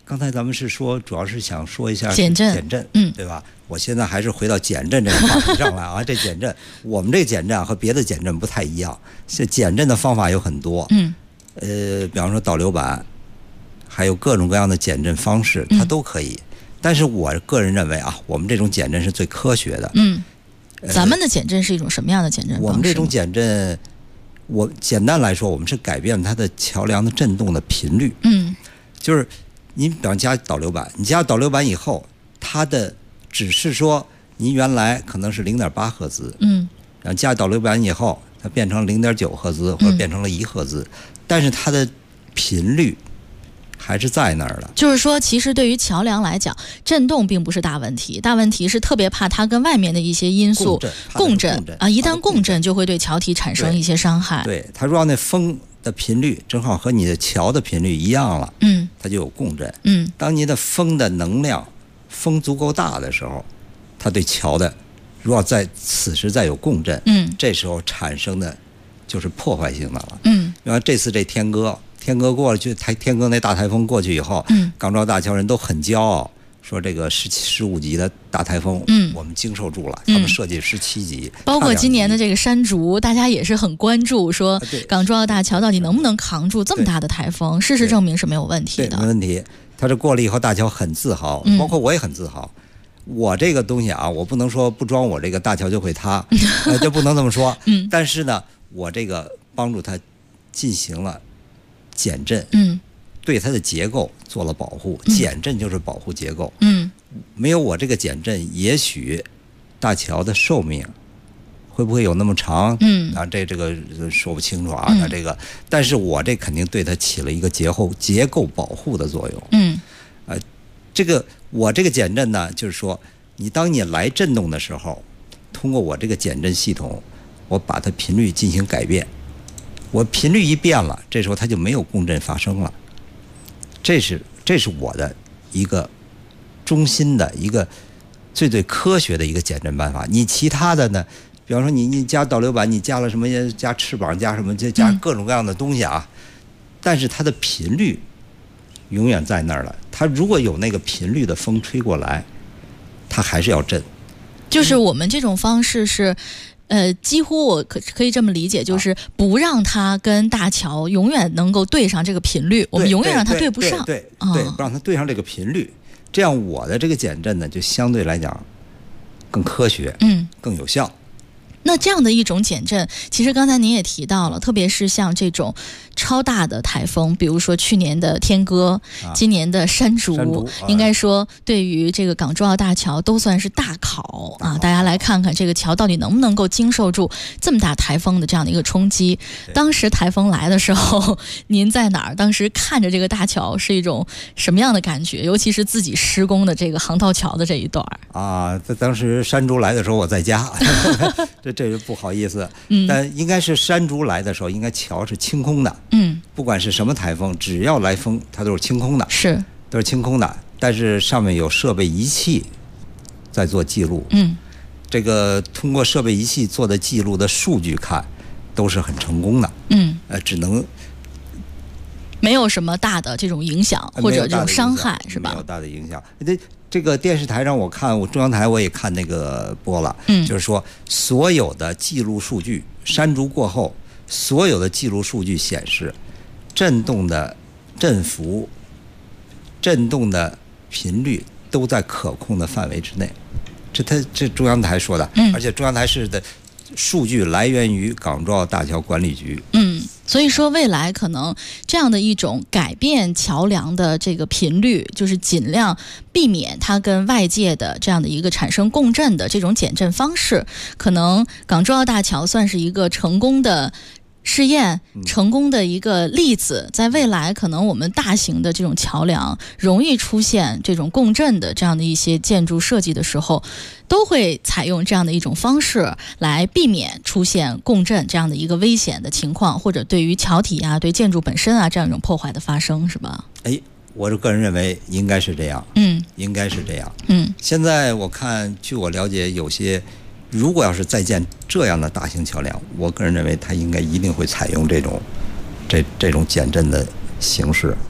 S14: 刚才咱们是说，主要是想说一下
S7: 减震，
S14: 对吧？我现在还是回到减震这个话题上来啊。这减震，我们这减震和别的减震不太一样。这减震的方法有很多，比方说导流板，还有各种各样的减震方式，它都可以。但是我个人认为啊，我们这种减震是最科学的。
S7: 咱们的减震是一种什么样的减震方式？
S14: 我们这种减震，我简单来说，我们是改变它的桥梁的振动的频率。就是你比方加导流板，你加导流板以后，它的只是说您原来可能是0.8赫兹，然后加导流板以后，它变成0.9赫兹或者变成了1赫兹，但是它的频率还是在那儿的。
S7: 就是说，其实对于桥梁来讲，震动并不是大问题，大问题是特别怕它跟外面的一些因素共振啊，一旦共振就会对桥体产生一些伤害。
S14: 对，它如果那风的频率正好和你的桥的频率一样了，它就有共振。当你的风的能量风足够大的时候，它对桥的如果在此时再有共振，这时候产生的就是破坏性的了。因为这次这天鸽过去，天鸽那大台风过去以后，港珠澳大桥人都很骄傲，说这个15级的大台风，我们经受住了。他们设计17级，
S7: 包括今年的这个山竹，大家也是很关注，说港珠澳大桥到底能不能扛住这么大的台风？事实证明是没有问题的，
S14: 没问题。他这过了以后，大桥很自豪，包括我也很自豪。我这个东西啊，我不能说不装我这个大桥就会塌，就不能这么说。但是呢，我这个帮助它进行了减震，对它的结构做了保护。减震就是保护结构。没有我这个减震，也许大桥的寿命会不会有那么长？这个说不清楚啊。这个，但是我这肯定对它起了一个结构保护的作用。这个我这个减震呢，就是说，当你来震动的时候，通过我这个减震系统，我把它频率进行改变。我频率一变了，这时候它就没有共振发生了。这是我的一个中心的一个最科学的一个减震办法。你其他的呢，比方说你加导流板，你加了什么？加翅膀，加什么？加各种各样的东西啊。但是它的频率永远在那儿了。它如果有那个频率的风吹过来，它还是要震。
S7: 就是我们这种方式是。几乎我可以这么理解，就是不让它跟大桥永远能够对上这个频率，我们永远让它对不上。
S14: 对，不让它对上这个频率，这样我的这个减震呢，就相对来讲更科学，更有效。
S7: 那这样的一种减震，其实刚才您也提到了，特别是像这种超大的台风，比如说去年的天鸽，今年的山竹，应该说对于这个港珠澳大桥都算是大考啊！大家来看看这个桥到底能不能够经受住这么大台风的这样的一个冲击。当时台风来的时候，您在哪儿？当时看着这个大桥是一种什么样的感觉？尤其是自己施工的这个航道桥的这一段
S14: 啊！当时山竹来的时候我在家。这是不好意思，但应该是山竹来的时候，应该桥是清空的。不管是什么台风，只要来风，它都是清空的，都是清空的。但是上面有设备仪器在做记录。这个通过设备仪器做的记录的数据看，都是很成功的。只能
S7: 没有什么大的这种影响或者这种伤害，是吧？
S14: 没有大的影响。这个电视台上我看，中央台我也看那个播了，就是说所有的记录数据，山竹过后所有的记录数据显示，震动的振幅、震动的频率都在可控的范围之内。这中央台说的，而且中央台是的数据来源于港珠澳大桥管理局。
S7: 所以说未来可能这样的一种改变桥梁的这个频率，就是尽量避免它跟外界的这样的一个产生共振的这种减震方式，可能港珠澳大桥算是一个成功的试验，成功的一个例子。在未来可能我们大型的这种桥梁容易出现这种共振的这样的一些建筑设计的时候，都会采用这样的一种方式来避免出现共振这样的一个危险的情况，或者对于桥体啊、对建筑本身啊这样一种破坏的发生，是吧？
S14: 我个人认为应该是这样。应该是这样。现在我看，据我了解，有些如果要是再建这样的大型桥梁，我个人认为它应该一定会采用这种减震的形式。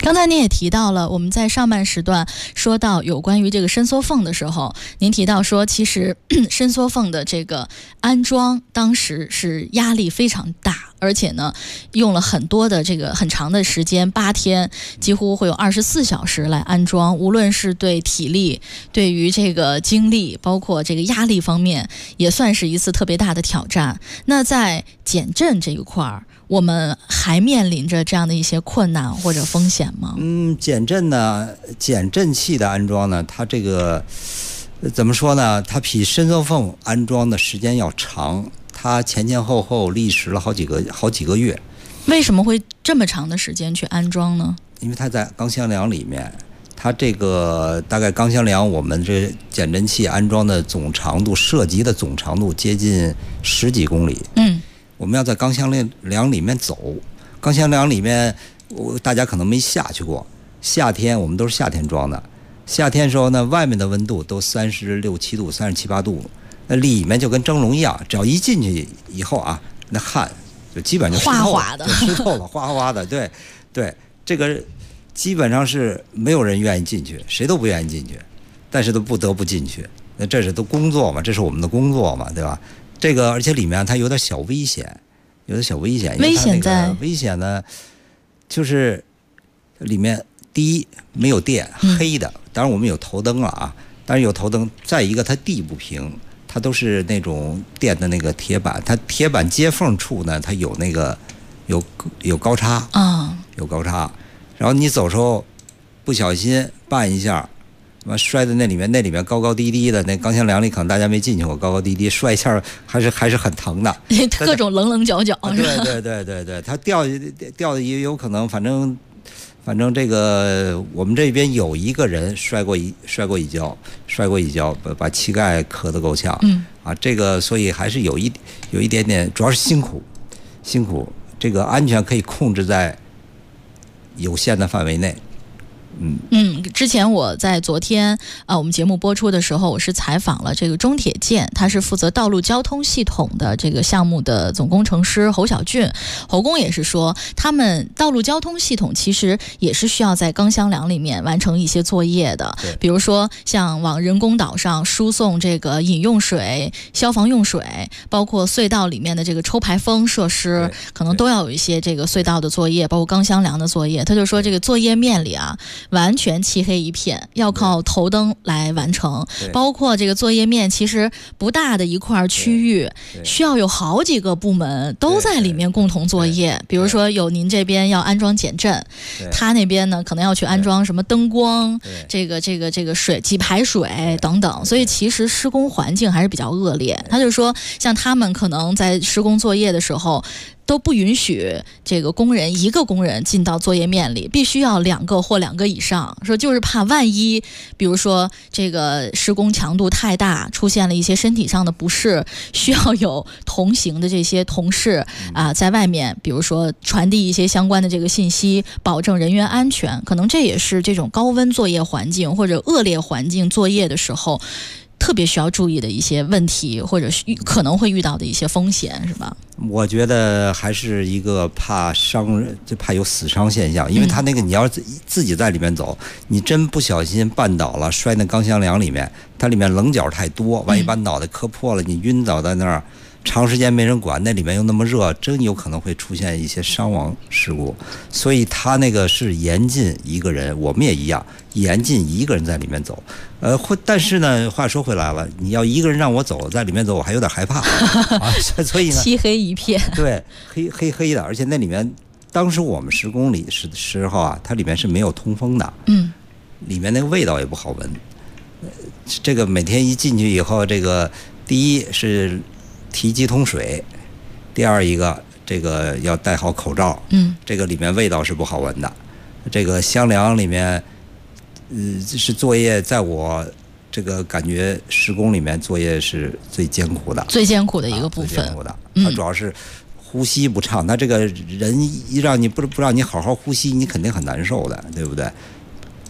S7: 刚才您也提到了，我们在上半时段说到有关于这个伸缩缝的时候，您提到说，其实伸缩缝的这个安装当时是压力非常大，而且呢，用了很多的这个很长的时间，8天，几乎会有24小时来安装。无论是对体力、对于这个精力，包括这个压力方面，也算是一次特别大的挑战。那在减震这一块儿，我们还面临着这样的一些困难或者风险吗？
S14: 减震呢，减震器的安装呢，它这个怎么说呢？它比伸缩缝安装的时间要长，它前后历时了好几个月。
S7: 为什么会这么长的时间去安装呢？
S14: 因为它在钢箱梁里面，它这个大概钢箱梁我们这减震器安装的总长度，涉及的总长度接近10几公里。我们要在钢箱梁里面走，钢箱梁里面大家可能没下去过，夏天我们都是夏天装的，夏天的时候呢，外面的温度都36、7度、37、8度，那里面就跟蒸笼一样，只要一进去以后啊，那汗就基本上就湿透了，
S7: 哗哗的，
S14: 湿透了，哗哗的，对，这个基本上是没有人愿意进去，谁都不愿意进去，但是都不得不进去，那这是都工作嘛，这是我们的工作嘛，对吧？这个而且里面它有点小危险，危险呢，就是里面第一没有电，黑的，当然我们有头灯了啊，但是有头灯，再一个它地不平，它都是那种电的那个铁板，它铁板接缝处呢，它有那个有高差啊，有高差，然后你走时候不小心绊一下，摔在那里面高高低低的，那钢箱梁里可能大家没进去过，高高低低摔一下还是很疼的，
S7: 各种棱棱角角。
S14: 对，它掉的也有可能，反正这个我们这边有一个人摔过一跤，把膝盖磕得够呛。这个所以还是有一点点，主要是辛苦。这个安全可以控制在有限的范围内。
S7: 之前我在昨天我们节目播出的时候，我是采访了这个中铁建，他是负责道路交通系统的这个项目的总工程师侯小俊。侯工也是说，他们道路交通系统其实也是需要在钢箱梁里面完成一些作业的，比如说像往人工岛上输送这个饮用水、消防用水，包括隧道里面的这个抽排风设施，可能都要有一些这个隧道的作业，包括钢箱梁的作业。他就说这个作业面里啊，完全漆黑一片，要靠头灯来完成。包括这个作业面其实不大的一块区域，需要有好几个部门都在里面共同作业。比如说有您这边要安装减震，他那边呢可能要去安装什么灯光，这个水给排水等等。所以其实施工环境还是比较恶劣。他就说，像他们可能在施工作业的时候，都不允许这个一个工人进到作业面里，必须要2个或2个以上，说就是怕万一比如说这个施工强度太大，出现了一些身体上的不适，需要有同行的这些同事在外面比如说传递一些相关的这个信息，保证人员安全。可能这也是这种高温作业环境或者恶劣环境作业的时候特别需要注意的一些问题，或者可能会遇到的一些风险，是吧？
S14: 我觉得还是一个怕有死伤现象，因为他那个你要自己在里面走，你真不小心绊倒了，摔那钢箱梁里面，它里面棱角太多，万一把脑袋磕破了，你晕倒在那儿，长时间没人管，那里面又那么热，真有可能会出现一些伤亡事故。所以他那个是严禁一个人，我们也一样，严禁一个人在里面走。但是呢，话说回来了，你要一个人让我走在里面走，我还有点害怕所以呢，
S7: 漆黑一片，
S14: 对，黑的，而且那里面当时我们施工里时候啊，它里面是没有通风的，里面那个味道也不好闻。这个每天一进去以后，这个第一是提机通水，第二一个这个要戴好口罩，这个里面味道是不好闻的。这个箱梁里面是作业，在我这个感觉施工里面作业是最艰苦的一个部分。最艰苦的，它主要是呼吸不畅，它这个人一让你不让你好好呼吸，你肯定很难受的，对不对？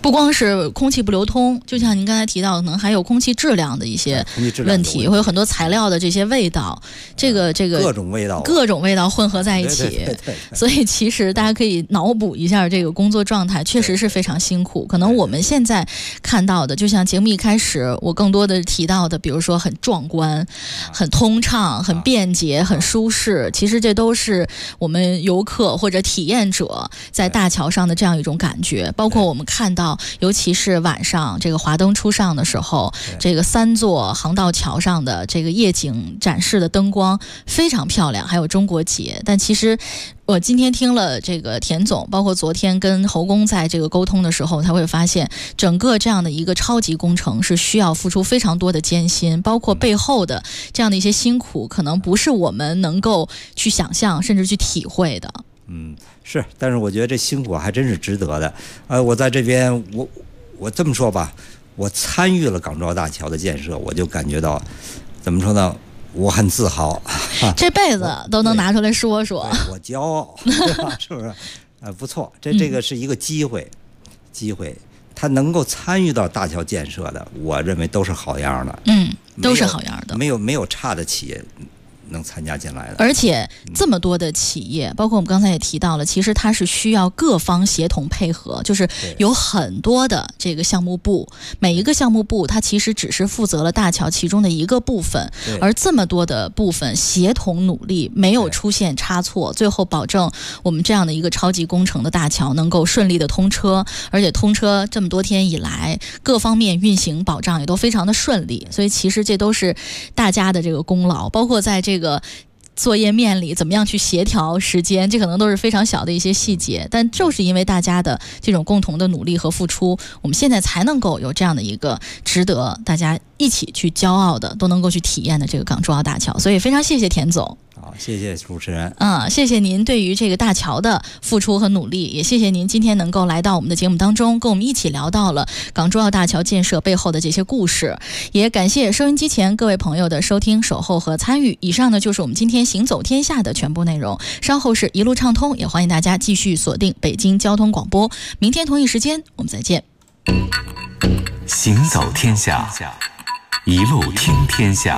S7: 不光是空气不流通，就像您刚才提到，可能还有空气质量的一些问题，会有很多材料的这些味道，这个
S14: 各种味道
S7: 混合在一起。对，所以其实大家可以脑补一下这个工作状态，确实是非常辛苦。可能我们现在看到的，就像节目一开始我更多的提到的，比如说很壮观、很通畅、很便捷、很舒适，其实这都是我们游客或者体验者在大桥上的这样一种感觉。包括我们看到，尤其是晚上这个华灯初上的时候，这个3座航道桥上的这个夜景展示的灯光非常漂亮，还有中国结。但其实我今天听了这个田总，包括昨天跟侯工在这个沟通的时候，他会发现整个这样的一个超级工程是需要付出非常多的艰辛，包括背后的这样的一些辛苦，可能不是我们能够去想象甚至去体会的。
S14: 是，但是我觉得这辛苦还真是值得的。我在这边，我这么说吧，我参与了港珠澳大桥的建设，我就感觉到，怎么说呢？我很自豪，
S7: 这辈子都能拿出来说说，
S14: 我骄傲，对吧？是不是？不错，这个是一个机会，他能够参与到大桥建设的，我认为都是好样的，
S7: 都是好样的，
S14: 没有差的企业能参加进来的。
S7: 而且这么多的企业，包括我们刚才也提到了，其实它是需要各方协同配合，就是有很多的这个项目部，每一个项目部它其实只是负责了大桥其中的一个部分，而这么多的部分协同努力，没有出现差错，最后保证我们这样的一个超级工程的大桥能够顺利的通车，而且通车这么多天以来，各方面运行保障也都非常的顺利，所以其实这都是大家的这个功劳，包括在这个作业面里怎么样去协调时间，这可能都是非常小的一些细节，但就是因为大家的这种共同的努力和付出，我们现在才能够有这样的一个值得大家一起去骄傲的，都能够去体验的这个港珠澳大桥。所以非常谢谢田总。
S14: 好，谢谢主持人。
S7: 谢谢您对于这个大桥的付出和努力，也谢谢您今天能够来到我们的节目当中，跟我们一起聊到了港珠澳大桥建设背后的这些故事。也感谢收音机前各位朋友的收听、守候和参与。以上呢就是我们今天行走天下的全部内容。稍后是一路畅通，也欢迎大家继续锁定北京交通广播。明天同一时间我们再见。
S5: 行走天下，一路听天下。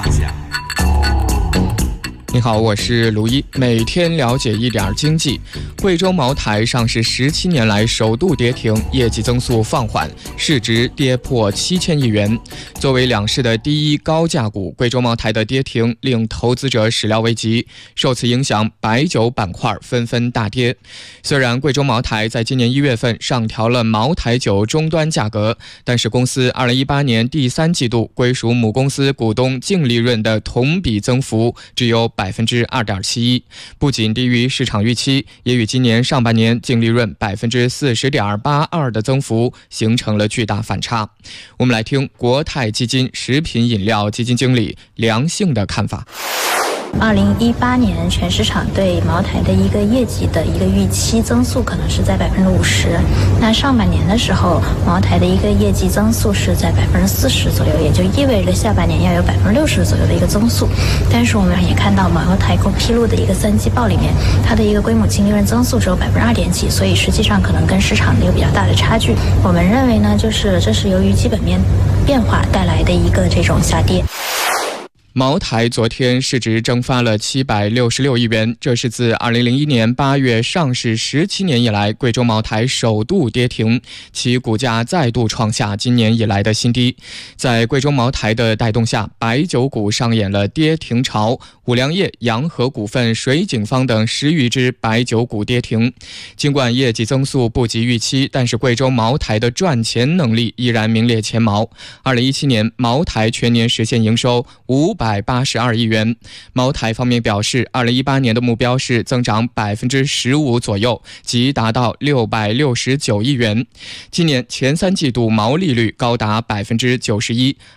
S19: 你好，我是卢一，每天了解一点经济。贵州茅台上市17年来首度跌停，业绩增速放缓，市值跌破7000亿元。作为两市的第一高价股，贵州茅台的跌停令投资者始料未及，受此影响，白酒板块纷纷大跌。虽然贵州茅台在今年1月份上调了茅台酒终端价格，但是公司2018年第3季度归属母公司股东净利润的同比增幅只有2.71%，不仅低于市场预期，也与今年上半年净利润40.82%的增幅形成了巨大反差。我们来听国泰基金食品饮料基金经理梁幸的看法。
S20: 2018年全市场对茅台的一个业绩的一个预期增速可能是在50%，那上半年的时候，茅台的一个业绩增速是在40%左右，也就意味着下半年要有60%左右的一个增速。但是我们也看到茅台公披露的一个3季报里面，它的一个规模净利润增速只有2.几，所以实际上可能跟市场的一个比较大的差距。我们认为呢，就是这是由于基本面变化带来的一个这种下跌。
S19: 茅台昨天市值蒸发了766亿元，这是自2001年8月上市17年以来，贵州茅台首度跌停，其股价再度创下今年以来的新低。在贵州茅台的带动下，白酒股上演了跌停潮，五粮液、洋河股份、水井坊等10余只白酒股跌停。尽管业绩增速不及预期，但是贵州茅台的赚钱能力依然名列前茅。2017年，茅台全年实现营收582亿元。茅台方面表示，2018年的目标是增长15%左右，即达到669亿元。今年前3季度毛利率高达91%，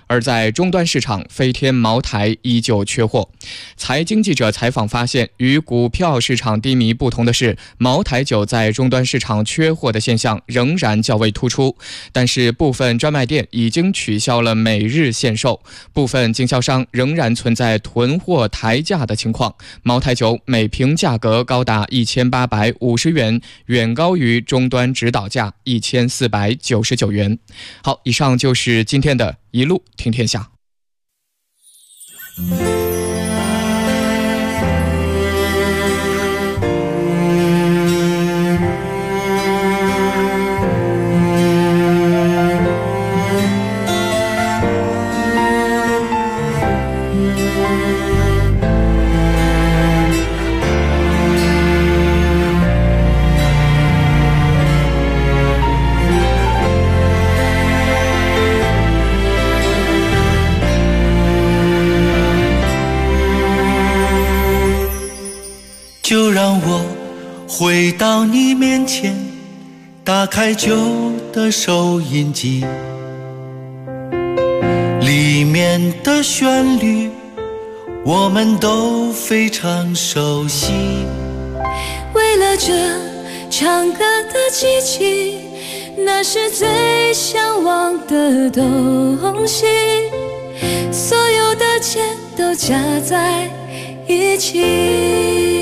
S19: 而在终端市场，飞天茅台依旧缺货。财经记者采访发现，与股票市场低迷不同的是，茅台酒在终端市场缺货的现象仍然较为突出，但是部分专卖店已经取消了每日限售，部分经销商仍然存在囤货抬价的情况。茅台酒每瓶价格高达1850元，远高于终端指导价1499元。好，以上就是今天的一路听天下。
S21: 就让我回到你面前，打开旧的收音机，里面的旋律我们都非常熟悉。
S22: 为了这唱歌的机器，那是最向往的东西，所有的钱都加在一起。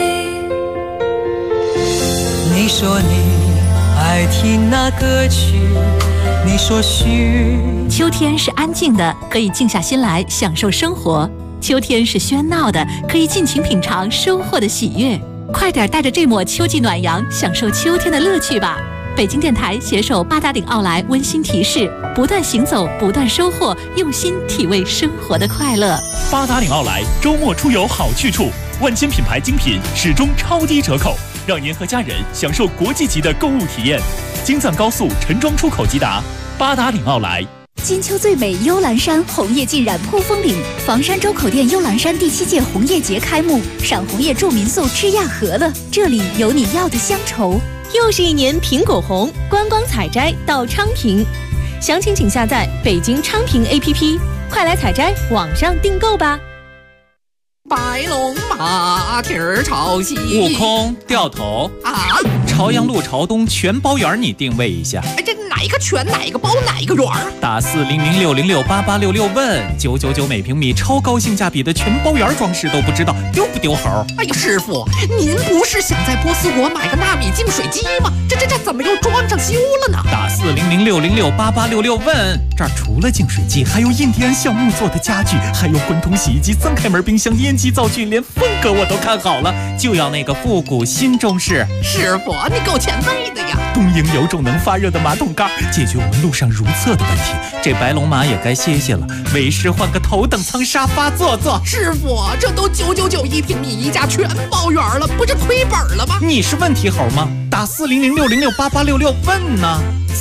S23: 你说你爱听那歌曲，你说
S2: 秋天是安静的，可以静下心来享受生活；秋天是喧闹的，可以尽情品尝收获的喜悦。快点带着这抹秋季暖阳，享受秋天的乐趣吧！北京电台携手八达岭奥莱温馨提示：不断行走，不断收获，用心体味生活的快乐。
S5: 八达岭奥莱周末出游好去处，万千品牌精品始终超低折扣，让您和家人享受国际级的购物体验。京藏高速陈庄出口即达，八达岭奥莱。
S4: 金秋最美幽兰山，红叶尽染扑风岭。房山周口店幽兰山第7届红叶节开幕，赏红叶住民宿吃亚和了，这里有你要的乡愁。
S24: 又是一年苹果红，观光采摘到昌平，详情请下载北京昌平 APP， 快来采摘，网上订购吧。
S25: 白龙马蹄儿朝西，
S10: 悟空掉头
S25: 啊！
S10: 朝阳路朝东全包圆，你定位一下。
S25: 哎，这哪一个全，哪一个包，哪一个圆？
S10: 打40060688866问999每平米，超高性价比的全包圆装饰都不知道，丢不丢猴？
S25: 哎呀，师傅，您不是想在波斯国买个纳米净水机吗？这怎么又装上修了呢？
S10: 打40060688866问，这儿除了净水机，还有印第安橡木做的家具，还有滚筒洗衣机、3开门冰箱、烟机灶具，连风格我都看好了，就要那个复古新中式。
S25: 师傅，你够前辈的呀！
S10: 东营有种能发热的马桶盖，解决我们路上如厕的问题。这白龙马也该歇歇了，为师换个头等舱沙发坐坐。
S25: 师傅，这都999一平米，一家全包圆了，不是亏本了吗？
S10: 你是问题猴吗？打40060688866问呢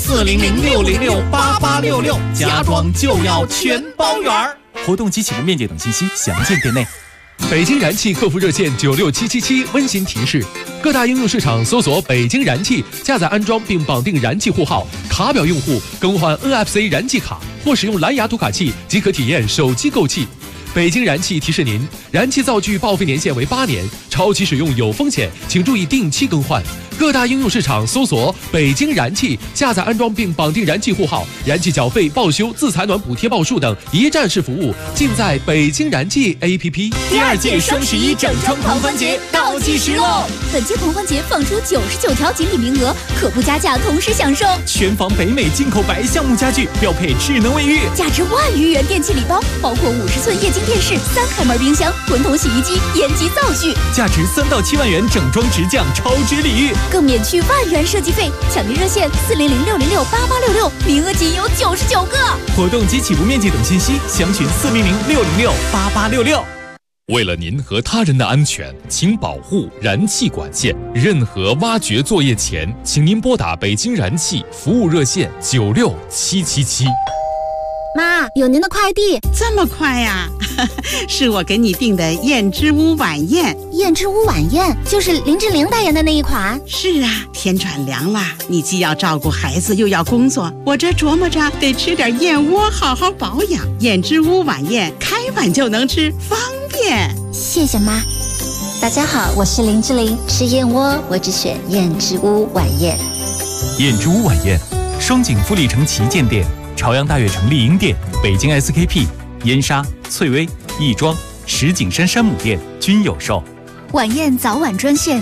S10: ，40060688866，家装就要全包圆。活动及起步面积等信息详见店内。
S26: 北京燃气客服热线96777温馨提示：各大应用市场搜索北京燃气，下载安装并绑定燃气户号，卡表用户更换 NFC 燃气卡或使用蓝牙读卡器即可体验手机购气。北京燃气提示您，燃气灶具报废年限为8年，超期使用有风险，请注意定期更换。各大应用市场搜索北京燃气，下载安装并绑定燃气户号，燃气缴费、报修、自采暖补贴报数等一站式服务，尽在北京燃气 APP。
S24: 第2届双11整装狂欢节倒计时喽！
S4: 本届狂欢节放出99条锦鲤名额，可不加价同时享受
S10: 全房北美进口白橡木家具，标配智能卫浴，
S4: 价值1万余元电器礼包，包括50寸液晶电视、3开门冰箱、滚筒洗衣机、烟机灶具，
S10: 价值3到7万元整装直降超值礼遇，
S4: 更免去1万元设计费。抢订热线40060688866，名额仅有99个。
S10: 活动及起步面积等信息详询40060688866。
S5: 为了您和他人的安全，请保护燃气管线。任何挖掘作业前，请您拨打北京燃气服务热线96777。
S4: 妈，有您的快递。
S3: 这么快呀？是我给你订的燕之屋晚宴。
S4: 燕之屋晚宴就是林志玲代言的那一款。
S3: 是啊，天转凉了，你既要照顾孩子又要工作，我这琢磨着得吃点燕窝好好保养。燕之屋晚宴开碗就能吃，方便。
S4: 谢谢妈。
S8: 大家好，我是林志玲，吃燕窝我只选燕之屋晚宴。
S10: 燕之屋晚宴，双井富力城旗舰店、朝阳大悦城丽婴店、北京 SKP、燕莎、翠微、亦庄、石景山山姆店均有售。
S4: 晚宴早晚专线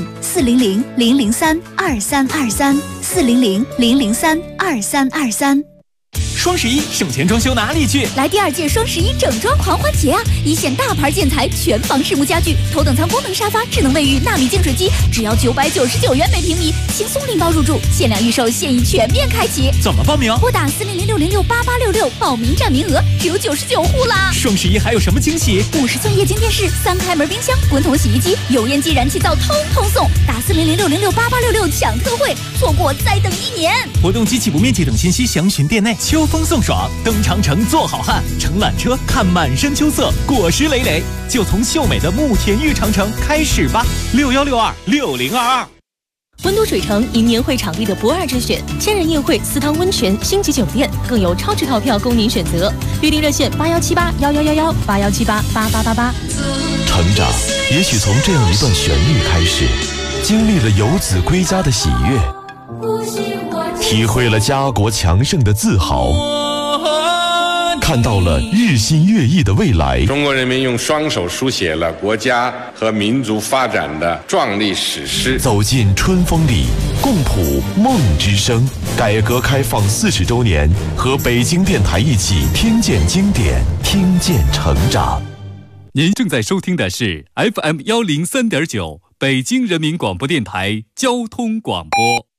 S4: 400-003-2323，400-003-2323。
S10: 双11省钱装修哪里去？
S4: 来第2届双11整装狂欢节啊！一线大牌建材，全房实木家具，头等舱功能沙发，智能卫浴，纳米净水机，只要999元每平米，轻松拎包入住，限量预售，现已全面开启。
S10: 怎么报名？
S4: 拨打400-606-8866，报名占名额只有99户啦！
S10: 双11还有什么惊喜
S4: ？50寸液晶电视，3开门冰箱，滚筒洗衣机，油烟机、燃气灶通通送。打400-606-8866抢特惠，错过再等1年。
S10: 活动及起步面积等信息详询店内。秋风送爽，登长城做好汉，乘缆车看满山秋色，果实累累，就从秀美的慕田峪长城开始吧。61626022。
S24: 温都水城迎年会场地的不二之选，千人宴会、私汤温泉、星级酒店，更有超值套票供您选择。预订热线81781111，8178888888。
S9: 成长也许从这样一段旋律开始，经历了游子归家的喜悦，体会了家国强盛的自豪，看到了日新月异的未来。
S11: 中国人民用双手书写了国家和民族发展的壮丽史诗。
S9: 走进春风里，共谱梦之声。改革开放40周年，和北京电台一起听见经典，听见成长。
S5: 您正在收听的是 FM103.9北京人民广播电台交通广播。